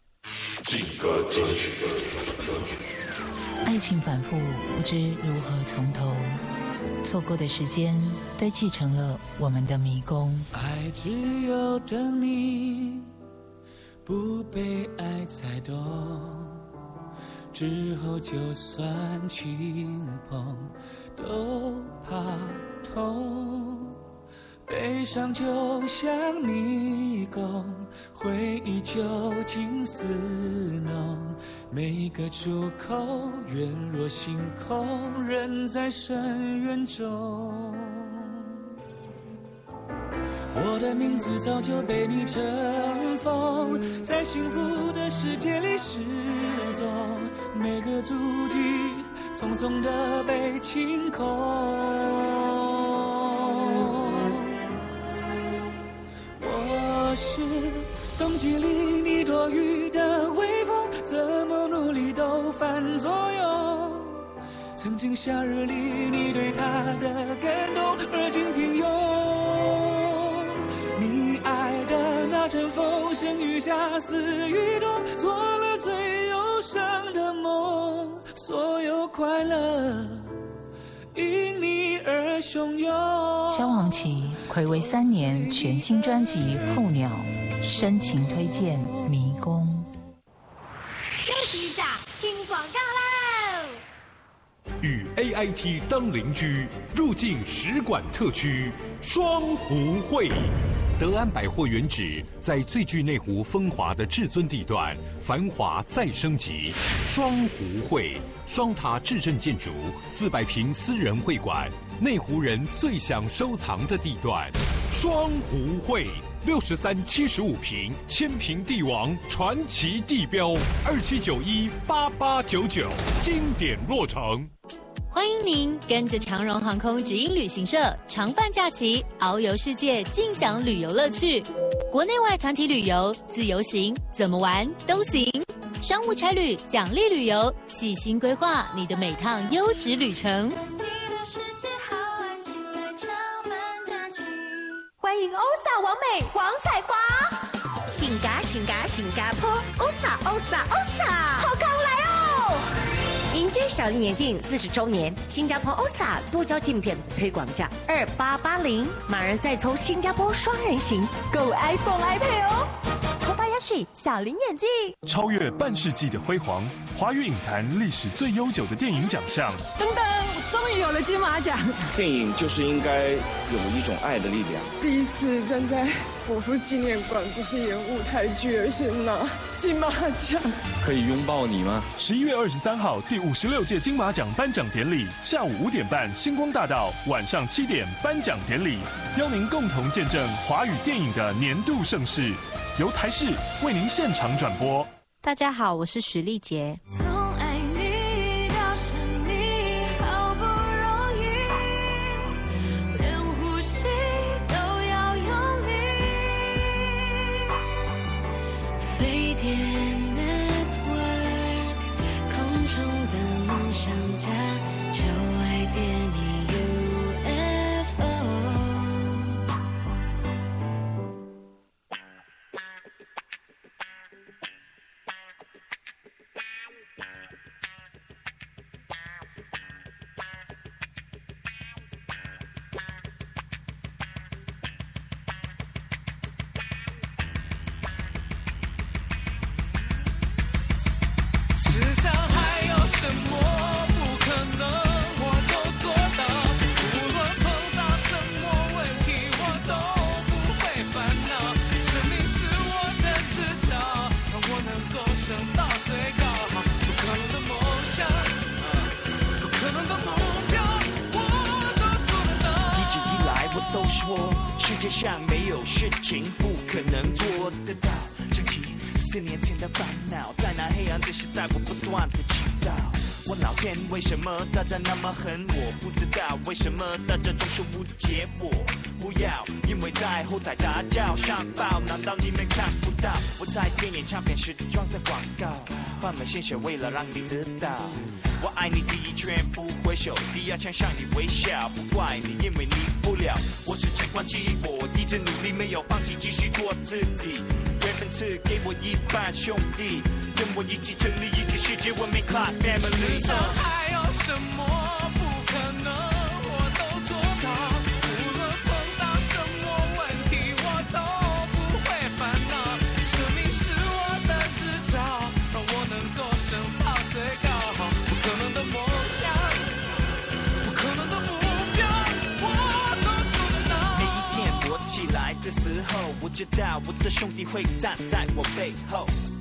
爱情反复，不知如何从头，错过的时间堆砌成了我们的迷宫。 爱只有等你。不被爱猜懂，之后就算轻碰都怕痛。悲伤就像迷宫，回忆就近似浓，每个出口远若星空，人在深渊中。 我的名字早就被你尘封，在幸福的世界里失踪，每个足迹匆匆地被清空。我是冬季里你多余的微风，怎么努力都反作用。曾经夏日里你对他的感动，而今平庸。你爱的那阵风，声雨下似雨冬，做了最忧伤的梦。所有快乐因你而汹涌。 萧煌奇睽违三年全新专辑《候鸟》，深情推荐《迷宫》。 休息一下，听广告喽。 与 A I T 当邻居，入境使馆特区双湖会。德安百货原址在最具内湖风华的至尊地段，繁华再升级。双湖会双塔至臻建筑，四百平私人会馆，内湖人最想收藏的地段。双湖会六十三七十五平，千平帝王传奇地标，二七九一八八九九，经典落成。 欢迎您跟着长荣航空直营旅行社长泛假期，遨游世界，尽享旅游乐趣。国内外团体旅游、自由行，怎么玩都行。商务差旅、奖励旅游，细心规划你的每趟优质旅程。 欢迎欧萨完美黄彩华， 性感性感新加坡，欧萨欧萨欧萨，好康来哦！迎接小林眼镜四十周年，新加坡欧萨多焦镜片推广价二八八零，马上再抽新加坡双人行，购 iPhone iPad 哦。 Kobayashi 小林眼镜， 超越半世纪的辉煌，华语影坛历史最悠久的电影奖项。 等等，终于有了金马奖。 电影就是应该有一种爱的力量。 第一次站在国父纪念馆，不是演舞台剧，而是拿金马奖。 可以拥抱你吗？十一月二十三号，第五十六届金马奖颁奖典礼，下午五点半星光大道，晚上七点颁奖典礼，邀您共同见证华语电影的年度盛事，由台视为您现场转播。 大家好，我是许丽杰。 从爱你到生你，好不容易，连呼吸都要用力。飞碟 Network， 空中的梦想家，就爱点你 U F O。世上还有什么不可能，我都做到。无论碰到什么问题，我都不会烦恼。生命是我的赤脚，让我能够升到最高。不可能的梦想，不可能的目标，我都做得到。 一直以来我都说，世界上没有事情不可能做得到。想起四年前的烦恼，在那黑暗的时代，我不断的祈祷。我老天，为什么大家那么恨我？不知道为什么大家总是误解我。不要因为在后台大叫上报，难道你们看不到我在电影唱片时装的广告？换了鲜血，为了让你知道，我爱你。第一拳不挥手，第二枪向你微笑。不怪你，因为你不了。我是只管起我，一直努力，没有放弃，继续做自己。缘分赐给我一半兄弟，跟我一起成立一个世界文明 Club Family。 世上还有什么不可能，我都做到。无论碰到什么问题，我都不会烦恼。生命是我的执照，让我能够升到最高。不可能的梦想，不可能的目标，我都做得到。 每一天我起来的时候，我知道我的兄弟会站在我背后。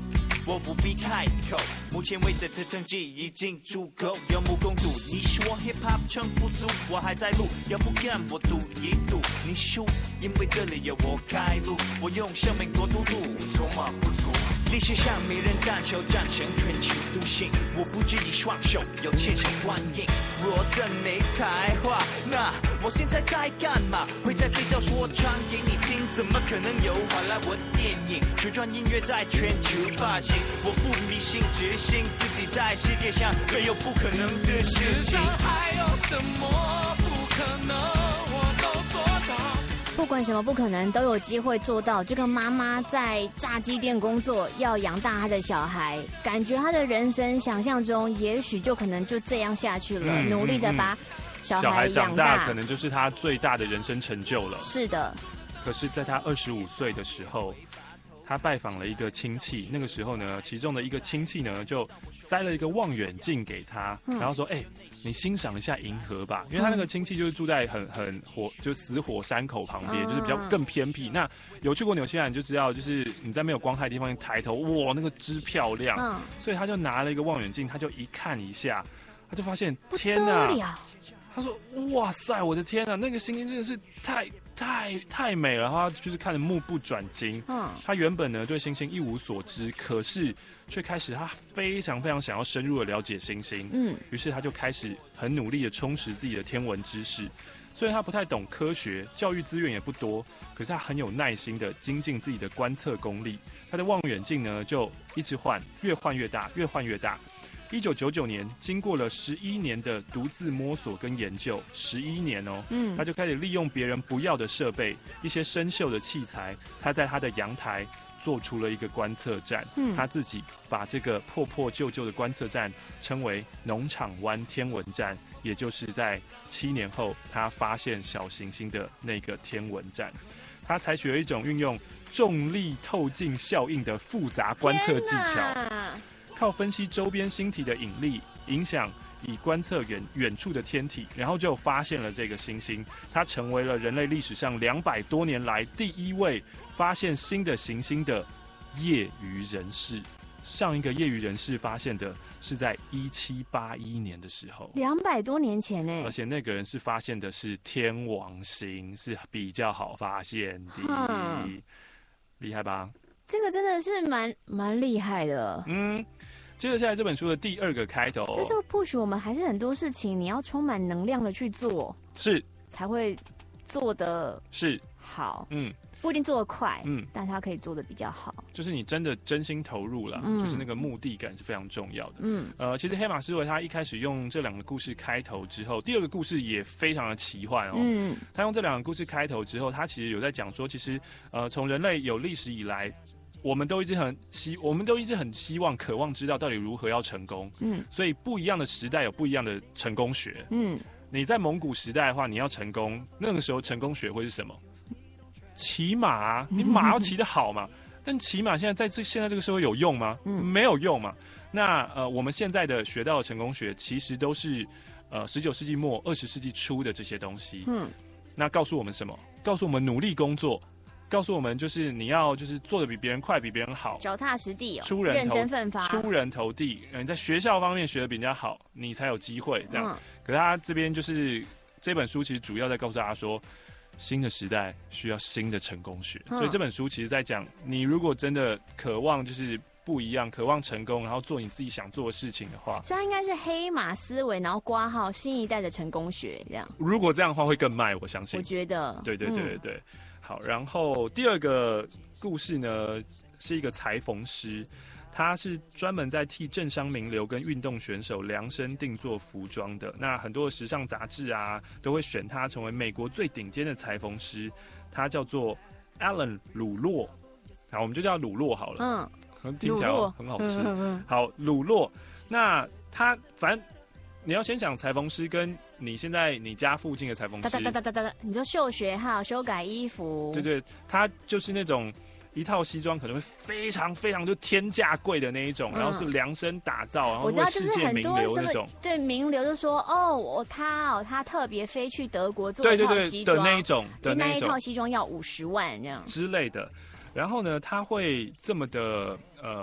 我不必开口。目前为的成绩已经足够，有目共睹。你说 hip hop 撑不住，我还在录，要不跟我赌一赌？你输，因为这里有我开路，我用生命做赌注，筹码不足。历史上没人单手战胜全球独行，我不止一双手，有千手观音。若真没才华，那我现在在干嘛？会在对角说唱给你听，怎么可能有好莱坞电影？旋转音乐在全球发行，我不迷信，只信自己在世界上没有不可能的事情。世上还有什么不可能，我都做到。 不管什么不可能，都有机会做到。这个妈妈在炸鸡店工作，要养大她的小孩，感觉她的人生想象中，也许就可能就这样下去了，嗯、努力的把小孩养大， 小孩长大可能就是她最大的人生成就了。 是的。 可是，在她二十五岁的时候，她拜访了一个亲戚，那个时候呢，其中的一个亲戚呢，就塞了一个望远镜给她，嗯、然后说：“哎、欸。”你欣赏一下银河吧，因为他那个亲戚就是住在很很火，就死火山口旁边，嗯、就是比较更偏僻。那有去过纽西兰就知道，就是你在没有光害的地方抬头，哇，那个之漂亮。嗯、所以他就拿了一个望远镜，他就一看一下，他就发现，天哪！他说：“哇塞，我的天哪，那个星星真的是太太太美了。”他就是看得目不转睛。嗯，他原本呢对星星一无所知，可是却开始他非常非常想要深入的了解星星。嗯，于是他就开始很努力的充实自己的天文知识。虽然他不太懂科学，教育资源也不多，可是他很有耐心的精进自己的观测功力。他的望远镜呢就一直换，越换越大，越换越大。一九九九年，经过了十一年的独自摸索跟研究，十一年哦，嗯，他就开始利用别人不要的设备，一些生锈的器材，他在他的阳台做出了一个观测站，嗯，他自己把这个破破旧旧的观测站称为农场湾天文站，也就是在七年后他发现小行星的那个天文站。他采取了一种运用重力透镜效应的复杂观测技巧。靠分析周边星体的引力影响，以观测远远处的天体，然后就发现了这个星星。它成为了人类历史上两百多年来第一位发现新的行星的业余人士。上一个业余人士发现的是在一七八一年的时候， 两百多年前呢。 而且那个人是发现的是天王星，是比较好发现的，厉害吧？ 这个真的是蛮蛮厉害的。 嗯，接着下来这本书的第二个开头， 这时候 push 我们还是很多事情你要充满能量的去做， 是才会做的是好。 嗯， 不一定做得快，嗯，但它可以做得比较好。 就是你真的真心投入了，嗯、就是那个目的感是非常重要的。嗯，呃，其实黑马思维他一开始用这两个故事开头之后，第二个故事也非常的奇幻哦。嗯，他用这两个故事开头之后，他其实有在讲说，其实呃，从人类有历史以来。我们都一直很希，我们都一直很希望、渴望知道到底如何要成功。嗯，所以不一样的时代有不一样的成功学。嗯，你在蒙古时代的话，你要成功，那个时候成功学会是什么？骑马啊，你马要骑得好嘛。但骑马现在在这现在这个社会有用吗？嗯，没有用嘛。那呃，我们现在的学到的成功学，其实都是呃十九世纪末、二十世纪初的这些东西。嗯，那告诉我们什么？告诉我们努力工作。告诉我们，就是你要就是做的比别人快，比别人好， 脚踏实地哦， 出人头认真奋发， 出人头地。你在学校方面学的比人家好，你才有机会这样。嗯、可是他这边就是这本书其实主要在告诉大家说，新的时代需要新的成功学。嗯、所以这本书其实在讲，你如果真的渴望就是不一样，渴望成功，然后做你自己想做的事情的话， 所以它应该是黑马思维，然后括号新一代的成功学这样。 如果这样的话会更卖，我相信。 我觉得， 对对对对对。嗯好，然后第二个故事呢，是一个裁缝师，他是专门在替政商名流跟运动选手量身定做服装的。那很多的时尚杂志啊，都会选他成为美国最顶尖的裁缝师。他叫做 Alan 鲁洛，好，我们就叫鲁洛好了。嗯，听起来很好吃。嗯、好，鲁洛，那他反正。你要先讲裁缝师，跟你现在你家附近的裁缝师， 哒哒哒哒哒哒，你说绣学号、修改衣服， 对对，他就是那种一套西装可能会非常非常就天价贵的那一种，嗯、然后是量身打造，然后为世界名流那种。 对，名流就说哦，我他哦，他特别飞去德国做一套西装的那一种，的那一套西装要五十万这样之类的。然后呢，他会这么的呃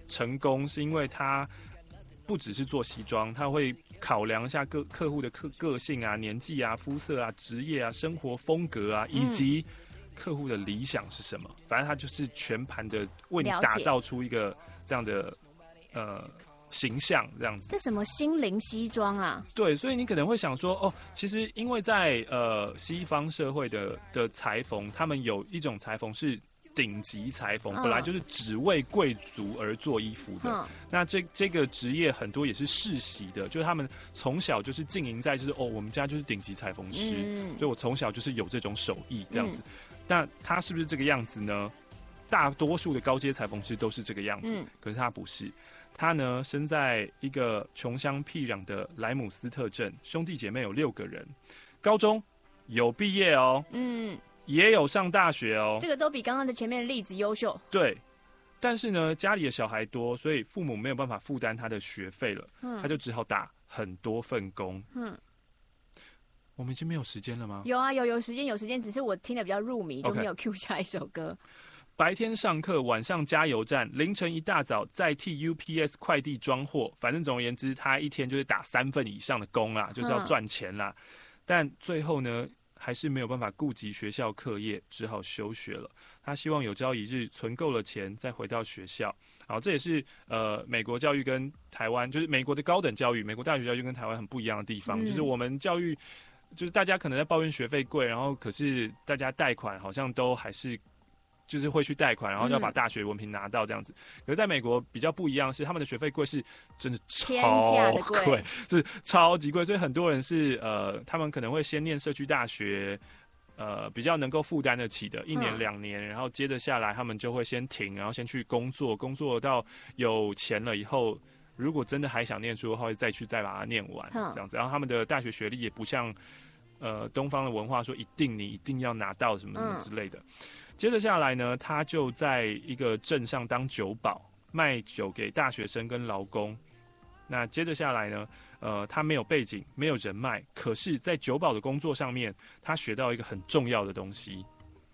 成功，是因为他不只是做西装，他会考量一下各客户的个个性啊、年纪啊、肤色啊、职业啊、生活风格啊，以及客户的理想是什么。反正他就是全盘的为你打造出一个这样的呃形象，这样子。 这什么心灵西装啊？ 对，所以你可能会想说，哦，其实因为在呃西方社会的的裁缝，他们有一种裁缝是顶级裁缝， 嗯本来就是只为贵族而做衣服的。 嗯那这这个职业很多也是世袭的，就是他们从小就是经营在就是哦，我们家就是顶级裁缝师， 嗯所以我从小就是有这种手艺这样子。嗯、那他是不是这个样子呢？大多数的高阶裁缝师都是这个样子，嗯、可是他不是。他呢，生在一个穷乡僻壤的莱姆斯特镇，兄弟姐妹有六个人，高中有毕业哦，嗯，也有上大学哦， 这个都比刚刚的前面的例子优秀。 对，但是呢，家里的小孩多，所以父母没有办法负担他的学费了，嗯，他就只好打很多份工。嗯，我们已经没有时间了吗？ 有啊，有有时间有时间，只是我听得比较入迷，就没有 Q 下一首歌。 白天上课，晚上加油站，凌晨一大早再替 U P S 快递装货。反正总而言之，他一天就是打三份以上的工啦，就是要赚钱啦。嗯、但最后呢，还是没有办法顾及学校课业，只好休学了。他希望有朝一日存够了钱，再回到学校。好，这也是呃美国教育跟台湾，就是美国的高等教育，美国大学教育跟台湾很不一样的地方，嗯、就是我们教育，就是大家可能在抱怨学费贵，然后可是大家贷款好像都还是。就是会去贷款，然后就要把大学文凭拿到这样子。嗯、可是在美国比较不一样，是他们的学费贵是真的超贵，是超级贵，所以很多人是呃，他们可能会先念社区大学，呃，比较能够负担得起的，一年两年，嗯、然后接着下来他们就会先停，然后先去工作，工作到有钱了以后，如果真的还想念书的话，会再去再把它念完，嗯、这样子。然后他们的大学学历也不像呃东方的文化说一定你一定要拿到什么什么之类的。嗯接着下来呢，他就在一个镇上当酒保，卖酒给大学生跟劳工。那接着下来呢，呃，他没有背景，没有人脉，可是，在酒保的工作上面，他学到一个很重要的东西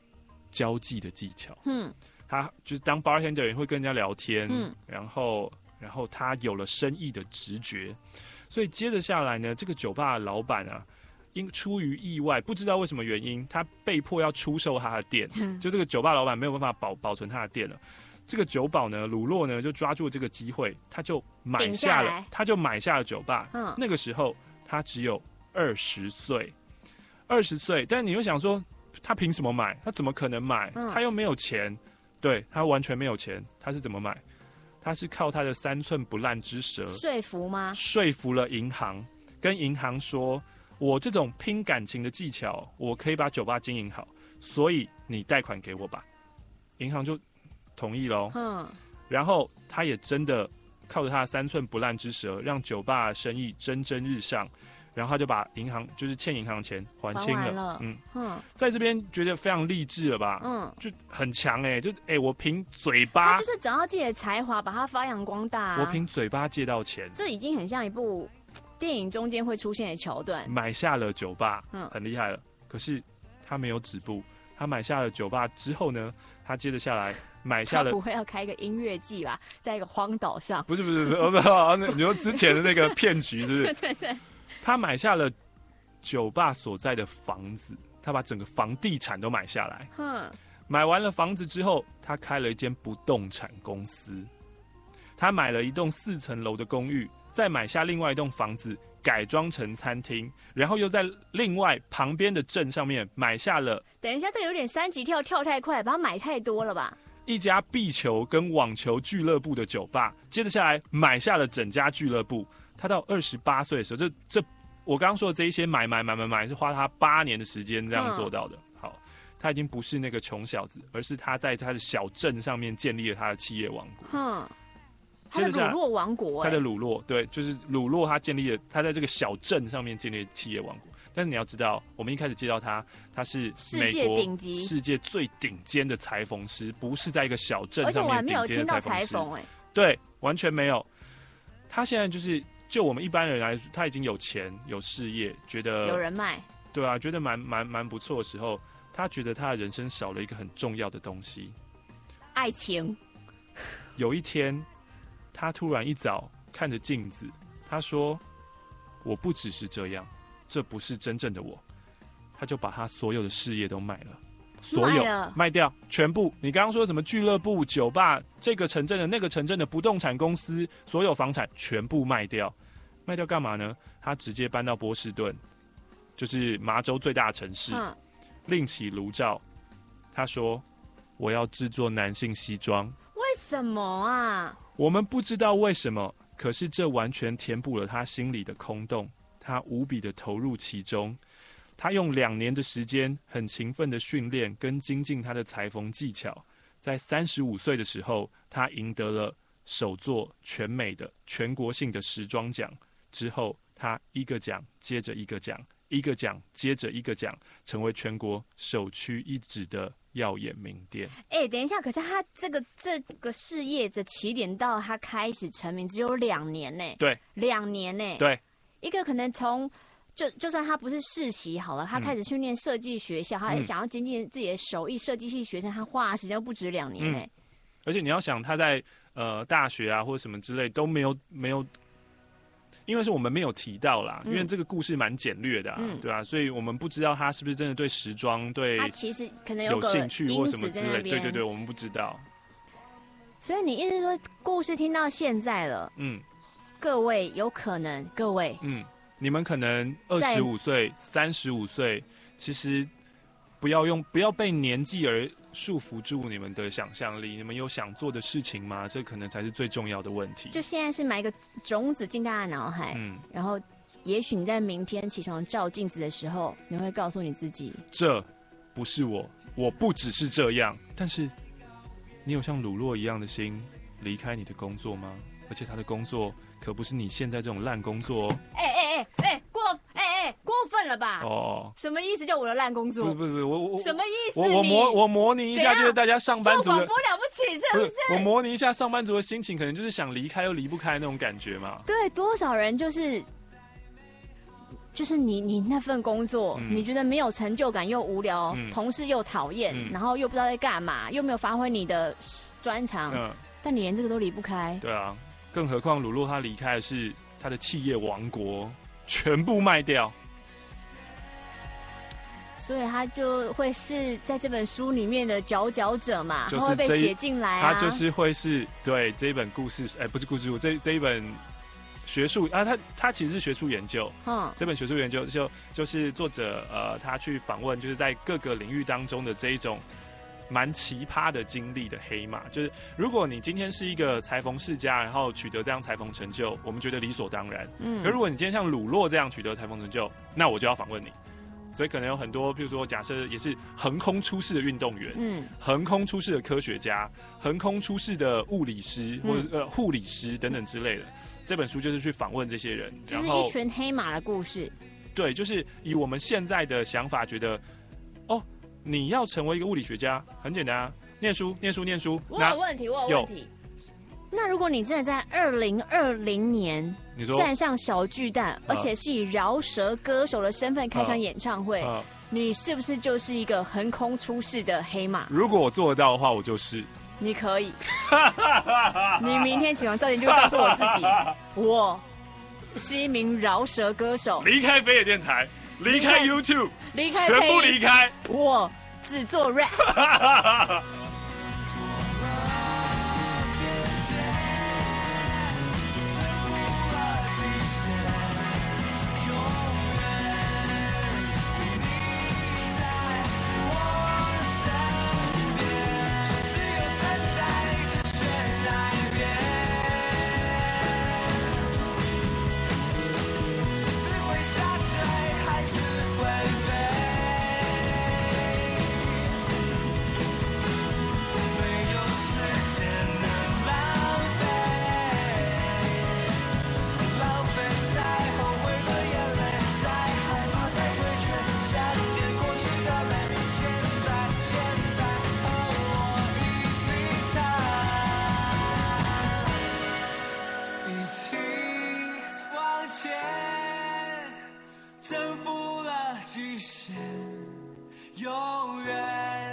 ——交际的技巧。嗯，他就是当 bartender 也会跟人家聊天，嗯，然后，然后他有了生意的直觉，所以接着下来呢，这个酒吧的老板啊。因出于意外，不知道为什么原因，他被迫要出售他的店，就这个酒吧老板没有办法保保存他的店了。这个酒保呢，鲁洛呢就抓住这个机会，他就买下了，他就买下了酒吧。嗯，那个时候他只有二十岁，二十岁，但你又想说，他凭什么买？他怎么可能买？嗯、他又没有钱，对他完全没有钱，他是怎么买？他是靠他的三寸不烂之舌说服吗？ 说服了银行，跟银行说。我这种拼感情的技巧，我可以把酒吧经营好，所以你贷款给我吧。银行就同意喽。嗯，然后他也真的靠着他的三寸不烂之舌，让酒吧的生意蒸蒸日上。然后他就把银行就是欠银行钱还清了。 了嗯嗯，在这边觉得非常励志了吧？嗯，就很强哎、欸，就哎、欸，我凭嘴巴， 他就是找到自己的才华，把它发扬光大、啊。 我凭嘴巴借到钱， 这已经很像一部。电影中间会出现的桥段， 买下了酒吧，嗯，很厉害了。可是他没有止步，他买下了酒吧之后呢，他接着下来买下了。 他不会要开一个音乐季吧？在一个荒岛上？ 不是不是不是，不是，你说之前的那个骗局是不是？ 对对对。 他买下了酒吧所在的房子，他把整个房地产都买下来。哼，买完了房子之后，他开了一间不动产公司。他买了一栋四层楼的公寓。再买下另外一栋房子，改装成餐厅，然后又在另外旁边的镇上面买下了。 等一下，这有点三级跳，跳太快，把它买太多了吧？ 一家壁球跟网球俱乐部的酒吧，接着下来买下了整家俱乐部。他到二十八岁的时候，这这我刚刚说的这一些买买买买买，是花他八年的时间这样做到的。嗯、好，他已经不是那个穷小子，而是他在他的小镇上面建立了他的企业王国。嗯。 他的乳酪王国、欸， 他的乳酪，对，就是乳酪，他建立了，他在这个小镇上面建立了企业王国。但是你要知道，我们一开始介绍他，他是美国世界最顶尖的裁缝师，不是在一个小镇上面顶尖的裁缝师。哎、欸，对，完全没有。他现在就是，就我们一般人来说，他已经有钱、有事业，觉得有人脉， 对啊，觉得蛮蛮蛮不错的时候，他觉得他的人生少了一个很重要的东西—— 爱情。 有一天。 他突然一早看着镜子，他说：“我不只是这样，这不是真正的我。”他就把他所有的事业都卖了。所有 卖, 卖掉全部，你刚刚说什么俱乐部、酒吧，这个城镇的、那个城镇的不动产公司，所有房产全部卖掉，卖掉干嘛呢？他直接搬到波士顿，就是麻州最大的城市，嗯、另起炉灶。他说：“我要制作男性西装。” 为什么啊？ 我们不知道为什么，可是这完全填补了他心里的空洞，他无比的投入其中。他用两年的时间，很勤奋的训练跟精进他的裁缝技巧，在三十五岁的时候，他赢得了首座全美的全国性的时装奖。之后，他一个奖接着一个奖，一个奖接着一个奖，成为全国首屈一指的耀眼名店。 哎、欸，等一下，可是他这个这个事业的起点到他开始成名只有两年呢。 对， 两年呢。 对， 一个可能从。就就算他不是世袭好了，他开始训练设计学校，嗯、他想要精进自己的手艺，设计系学生，他花的时间不止两年呢、欸嗯。 而且你要想，他在呃大学啊或者什么之类都没有没有，因为是我们没有提到啦，嗯、因为这个故事蛮简略的、啊，嗯、对吧、啊？所以我们不知道他是不是真的对时装对他其实可能有, 有兴趣或什么之类，对对对，我们不知道。 所以你意思是说，故事听到现在了，嗯，各位有可能，各位， 嗯。你们可能二十五岁、三十五岁，其实不要用不要被年纪而束缚住你们的想象力。你们有想做的事情吗？这可能才是最重要的问题。 就现在是埋一个种子进大家的脑海，嗯，然后也许你在明天起床照镜子的时候，你会告诉你自己： 这不是我，我不只是这样。但是，你有像鲁洛一样的心离开你的工作吗？而且他的工作可不是你现在这种烂工作哦。 哎哎哎哎，过哎哎过分了吧？哦，什么意思？叫我的烂工作？ 不不不，我我什么意思？ 我我模我模拟一下，就是大家上班族的做广播了不起，是不是？ 我模拟一下上班族的心情，可能就是想离开又离不开那种感觉嘛。 对，多少人就是就是你你那份工作，嗯、你觉得没有成就感又无聊，嗯、同事又讨厌，嗯、然后又不知道在干嘛，又没有发挥你的专长，嗯、但你连这个都离不开。 对啊。更何况鲁洛他离开的是他的企业王国，全部卖掉， 所以他就会是在这本书里面的佼佼者嘛，就是、他会被写进来、啊， 他就是会是对这一本故事，哎、欸，不是故事书，这这一本学术啊，他他其实是学术研究，嗯，这本学术研究就就是作者呃，他去访问就是在各个领域当中的这一种。蛮奇葩的经历的黑马，就是如果你今天是一个裁缝世家，然后取得这样裁缝成就，我们觉得理所当然。嗯，可如果你今天像鲁洛这样取得裁缝成就，那我就要访问你。所以可能有很多，譬如说，假设也是横空出世的运动员，嗯，横空出世的科学家，横空出世的物理师或者、嗯、呃护理师等等之类的。这本书就是去访问这些人， 就是一群黑马的故事。 对，就是以我们现在的想法，觉得哦。你要成为一个物理学家，很简单啊，念书，念书，念书。 我有问题，我有问题。那如果你真的在二零二零年站上小巨蛋，而且是以饶舌歌手的身份开场演唱会，啊啊、你是不是就是一个横空出世的黑马？ 如果我做得到的话，我就是。 你可以。你明天起床照点就会告诉我自己，我是一名饶舌歌手。 离开飞野电台。离开 YouTube， 离开全部离开， 我只做 rap。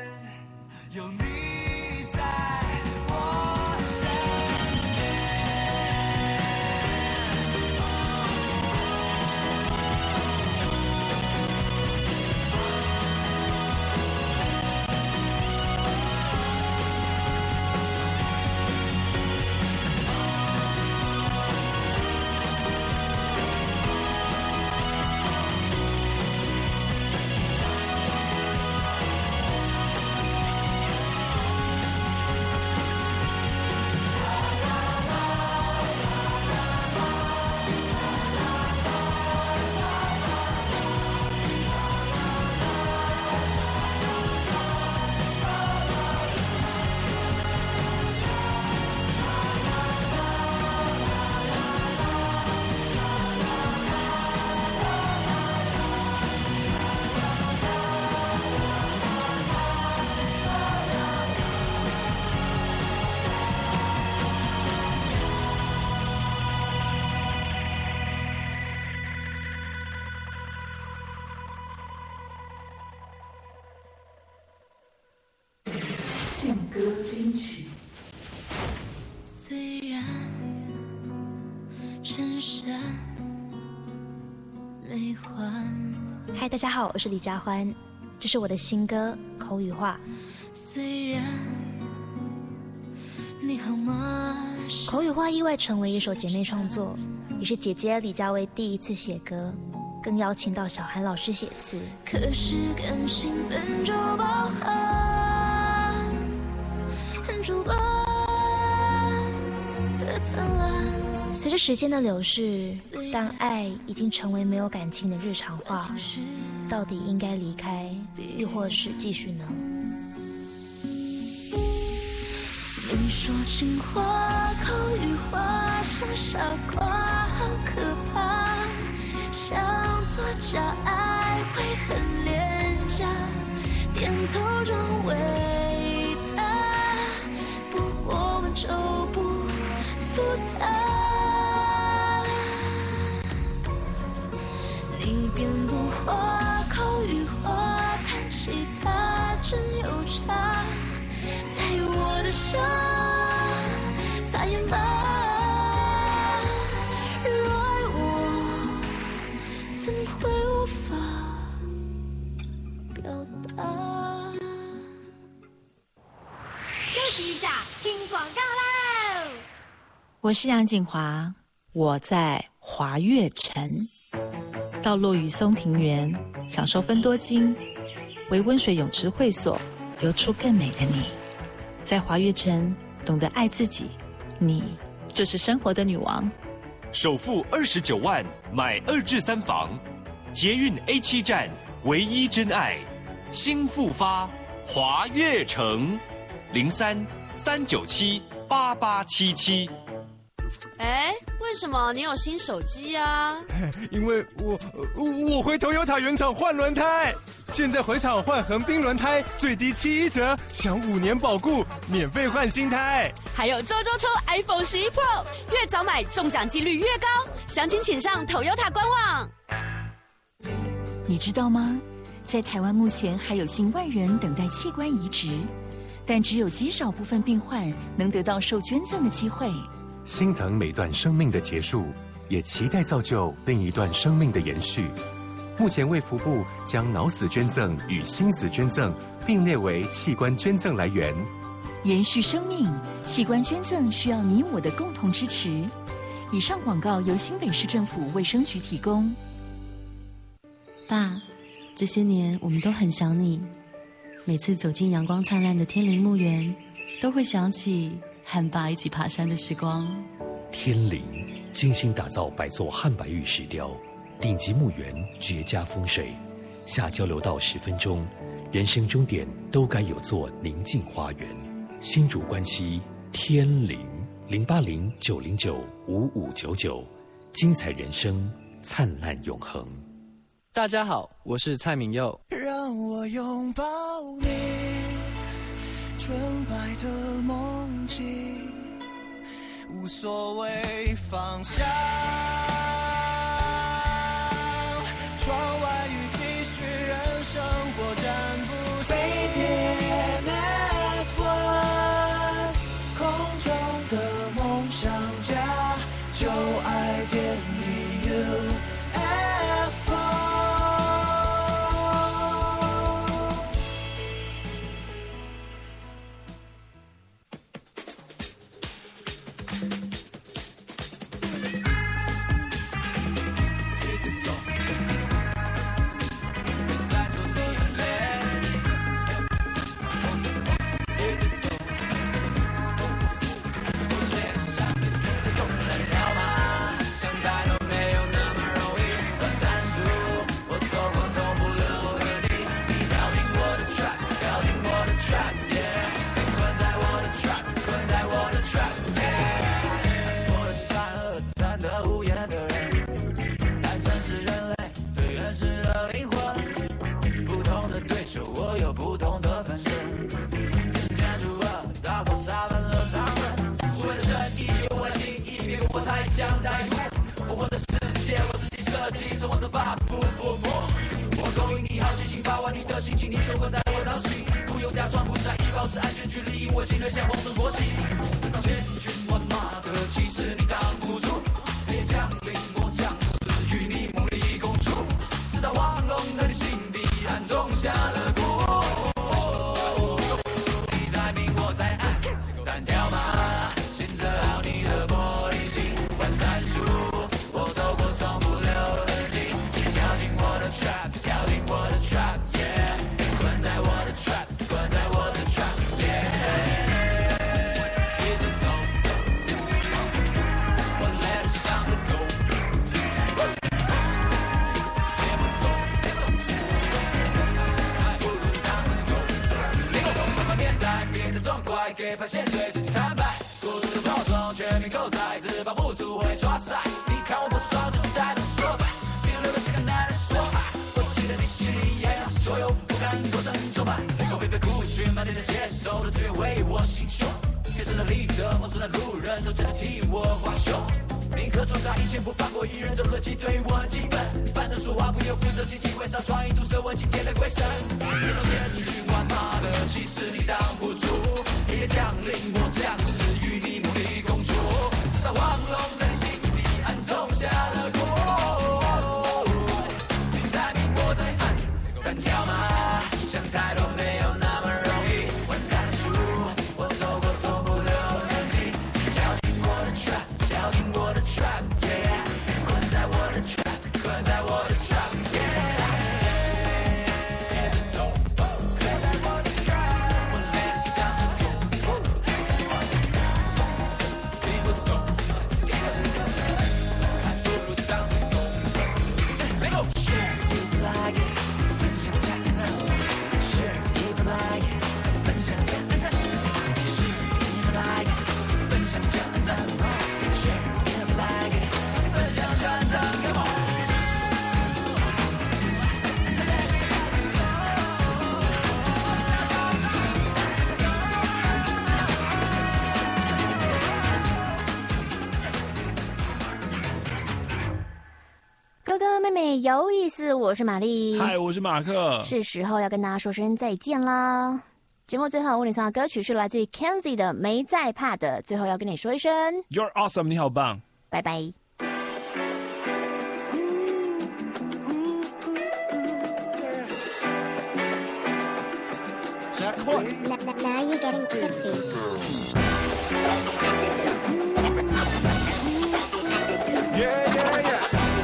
有你在我身边。 劲歌金曲。 虽然衬衫没换。 嗨，大家好，我是李佳欢，这是我的新歌《口语化》。 虽然你好吗？ 口语化意外成为一首姐妹创作，也是姐姐李佳薇第一次写歌，更邀请到小韩老师写词。 可是感情笨拙饱含，很主观的贪婪。 随着时间的流逝，当爱已经成为没有感情的日常化，到底应该离开，又或是继续呢？ 你说情话，口语化，像傻瓜，好可怕。想作假，爱会很廉价，点头装伟大。不过温州不复杂。你边读话，口语化，弹吉他真有差。在我的伤撒盐巴，若爱我，怎会无法表达？ 休息一下，听广告喽！ 我是杨锦华，我在华悦城，到落雨松庭园，享受芬多精，为温水泳池会所，游出更美的你。在华悦城，懂得爱自己，你就是生活的女王。 首付二十九万买二至三房，捷运 A 七 站唯一真爱，新复发华悦城零三三九七八八七七。 哎，为什么你有新手机啊？ 因为我我回Toyota原厂换轮胎，现在回厂换横滨轮胎，最低七折，享五年保固，免费换新胎。 还有周周抽 iPhone 十一 Pro， 越早买中奖几率越高，详情请上 Toyota 官网。 你知道吗？在台湾目前还有近万人等待器官移植，但只有极少部分病患能得到受捐赠的机会。 心疼每段生命的结束，也期待造就另一段生命的延续。目前卫福部将脑死捐赠与心死捐赠并列为器官捐赠来源。 延续生命，器官捐赠需要你我的共同支持。以上广告由新北市政府卫生局提供。 爸，这些年我们都很想你，每次走进阳光灿烂的天林墓园，都会想起和爸一起爬山的时光。 天林精心打造百座汉白玉石雕，顶级墓园绝佳风水，下交流道十分钟，人生终点都该有座宁静花园。新竹关西天林零八零九零九五五九九，精彩人生，灿烂永恒。 大家好，我是蔡明佑。 让我拥抱你纯白的梦境，无所谓方向，窗外雨继续，人生活暂不停。飞碟 Network， 空中的梦想家，就爱点你 U F O。生活着吧，不不不，我勾引你好奇心，把玩你的心情，你生活在我造型，不用假装不在意，保持安全距离，因为心的像红色国旗。登上千军万马的气势，你挡不住。烈将领，我将士，与你梦里共处，直到黄龙在你心底暗中下了蛊。你在明，我在暗，单挑马，选择好你的玻璃心，玩战术，我走过从不留痕迹。你跳进我的 trap， 跳进我的 trap，yeah， 困在我的 trap， 困在我的 trap，yeah。一直走，我 let it 向着走，接不走，还不如当成狗。你我懂什么年代，别再装乖，给发现对自己坦白。孤独的包装，全民狗仔，自保不住会抓塞。你看我不爽，就带着说吧，别留个心肝难说爱。我记得你心里也有所有，不敢多争筹码。一口飞飞哭一句，满地的血手的罪为我心胸。天生的立德，陌生的路人都争着替我画胸。宁可装傻一线，不放过一人，这逻辑对于我很基本。反正说话不由负责，机器会上创意毒舌，文情界的鬼神。别说千军万马的气势你挡不住，夜将领我将士，与你梦里共处，直到黄龙在你心底暗中下了蛊。你在明，我在暗，单挑马，想太多没有那么容易。玩战术，我走过从不留痕迹。跳进我的 trap， 跳进我的 trap，yeah， 困在我的 trap， 困在我的 trap，yeah。接着走，困在我的 trap， 我 let it 向着走，听不懂，还不如当成狗。Let go。Share if you like it， 分享加按赞。Share if you like it， 分享加按赞。Share if you like it， 分享加按赞。Share if you like it， 分享加按赞。Come on。 哥哥妹妹有意思，我是玛丽。 嗨，我是马克。 是时候要跟大家说声再见啦。节目最后为你送的歌曲是来自于 Kenzie 的《没在怕的》，最后要跟你说一声 You're awesome， 你好棒， 拜拜。 Now you're getting tipsy. Yeah, yeah, yeah.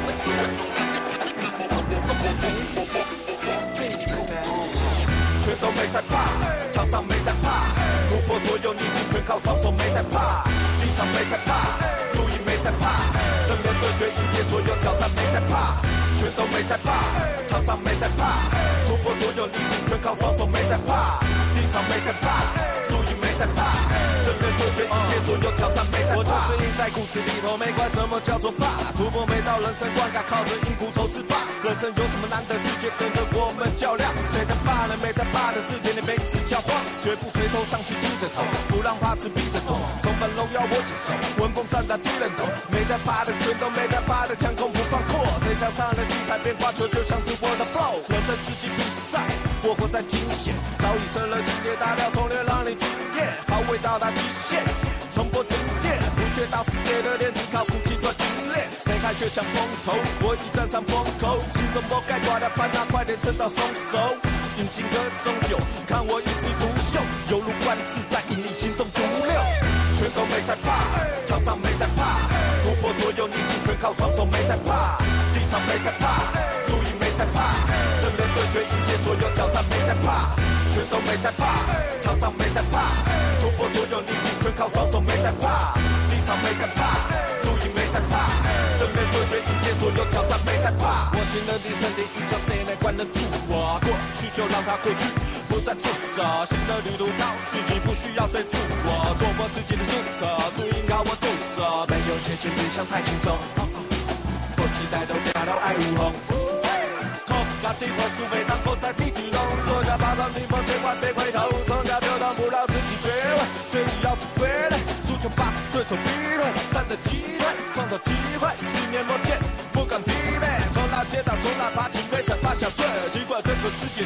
全都没在怕，场上没在怕，突破所有逆境全靠双手没在怕，立场没在怕，输赢没在怕，正面对决迎接所有挑战没在怕，全都没在怕，场上没在怕，突破所有逆境全靠双手没在怕，立场没在怕，输赢没在怕，正面对决迎接所有挑战没在怕。我就是印在骨子里头，没管什么叫做怕，突破每道人生关卡，靠着硬骨头自拔。人生有什么难得，世界跟着我们较量，谁在怕呢？没在怕的字典里没字叫慌，绝不垂头丧气低着头，不让怕字逼着痛，重返荣耀我接受，闻风散打敌人懂，没在怕的全都没在怕的，强攻不放过，谁墙上的精彩变化球就像是我的 flow， 人生自己比赛，我活在惊险，早已成了经典，大料从练让你惊艳，好味到达极限，冲破顶点，不学到世界的练，只靠苦劲赚精炼，谁还血抢风头，我已站上风口，心中魔盖挂的盘拿快点趁早松手，引进歌中酒，看我一枝独秀，犹如冠自在引你心中毒瘤，全都没在怕，场上没在怕，突破所有逆境全靠双手没在怕，立场没在怕，输赢没在怕，正面对决迎接所有挑战没在怕，全都没在怕，场上没在怕，突破所有逆境全靠双手没在怕，立场没在怕，输赢没在怕，正面对决迎接所有挑战没在怕。我新的第三点一脚谁能关得住我？过去就让它过去，不再自杀。新的旅途靠自己，不需要谁助我，做我自己的主角，输赢靠我独守。没有捷径，理想太轻松，不期待都掉到爱无红。靠家庭换输，每当破在地底中，落下巴掌，逆风千万别回头，从家就到不让自己绝望，最要吃飞了，输球把对手逼退，散的机会，创造机会，十年磨剑，不敢疲惫，从那跌倒，从那爬起，没才发小罪，尽管这个世界见。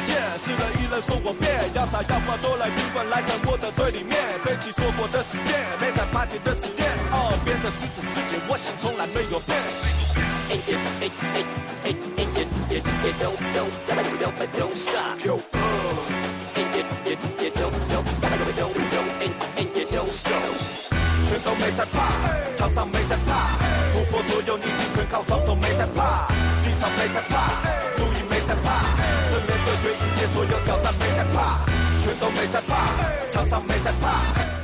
吃了一人说我变，要傻要话都来剧本来在我的队里面，背起说过的实验，没在 party 的实验，哦，变的是这世界，我心从来没有变。And you, and, and, and, and you, you, you don't, don't, don't, don't, don't stop. Yo, uh. And you, you, you don't, don't, don't, don't, don't, and, and you don't stop. 全都没在怕，场上没在怕，突破所有逆境全靠双手没在怕，立场没在怕，输赢没在怕，正面对决迎接所有挑战没在怕，全都没在怕，场上没在怕。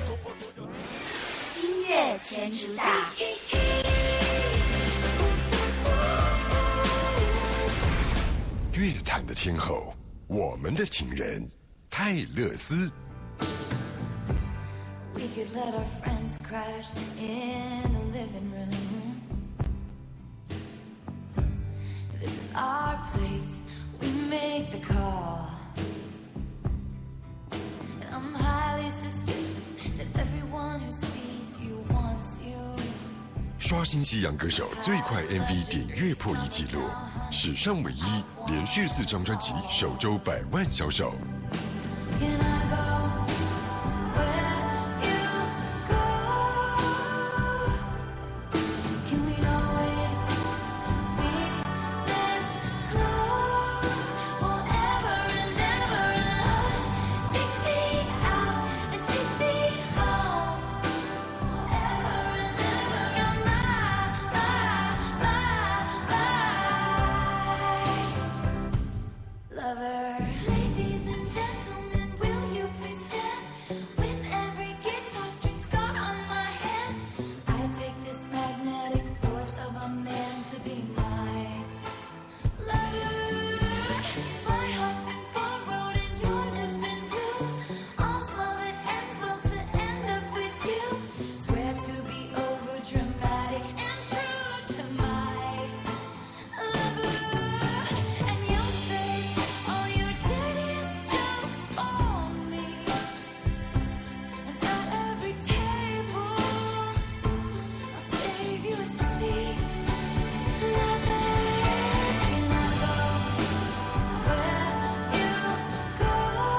音乐全主打。 乐坛的天后，我们的情人泰勒斯。 We could let our friends crash in the living room. This is our place, we make the call. And I'm highly suspicious that everyone who sees you wants you. 刷新西洋歌手最快 M V 点阅破亿纪录，史上唯一，连续四张专辑首周百万销售。 Can I go? Ladies and gentlemen, will you please stand? With every guitar string scar on my hand, I take this magnetic force of a man to be my lover. My heart's been borrowed and yours has been blue. All's well that ends well to end up with you. Swear to be over dramatic and true to my lover. And you'll say all your dirtiest jokes for me. And at every table, I'll save you a seat. Lover, can I go where you go?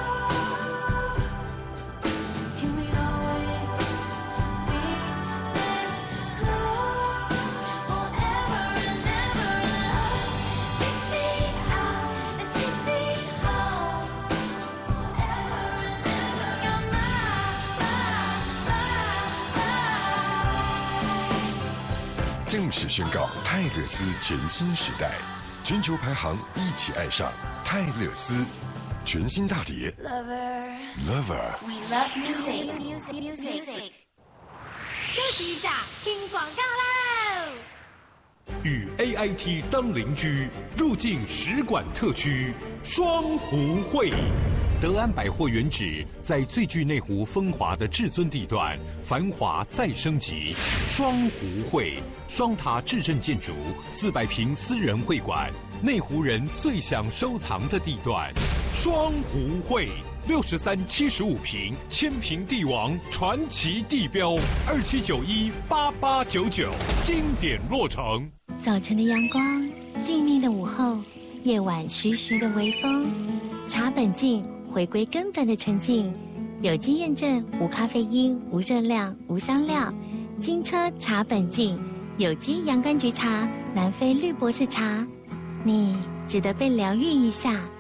Can we always be this close forever and ever? Take me out and take me home forever and ever. You're my, my, my. 正式宣告泰勒斯全新时代，全球排行一起爱上泰勒斯，全新大碟 Lover, Lover。 we love music, music, music. 休息一下，听广告喽。 与 A I T 当邻居，入境使馆特区双湖会。德安百货原址在最具内湖风华的至尊地段，繁华再升级。双湖会双塔至镇建筑，四百平私人会馆，内湖人最想收藏的地段。双湖会六十三七十五平，千平地王传奇地标，二七九一八八九九，经典落成。 早晨的阳光，静谧的午后，夜晚徐徐的微风，茶本净，回归根本的纯净，有机验证，无咖啡因，无热量，无香料，金车茶本净，有机洋甘菊茶，南非绿博士茶，你值得被疗愈一下。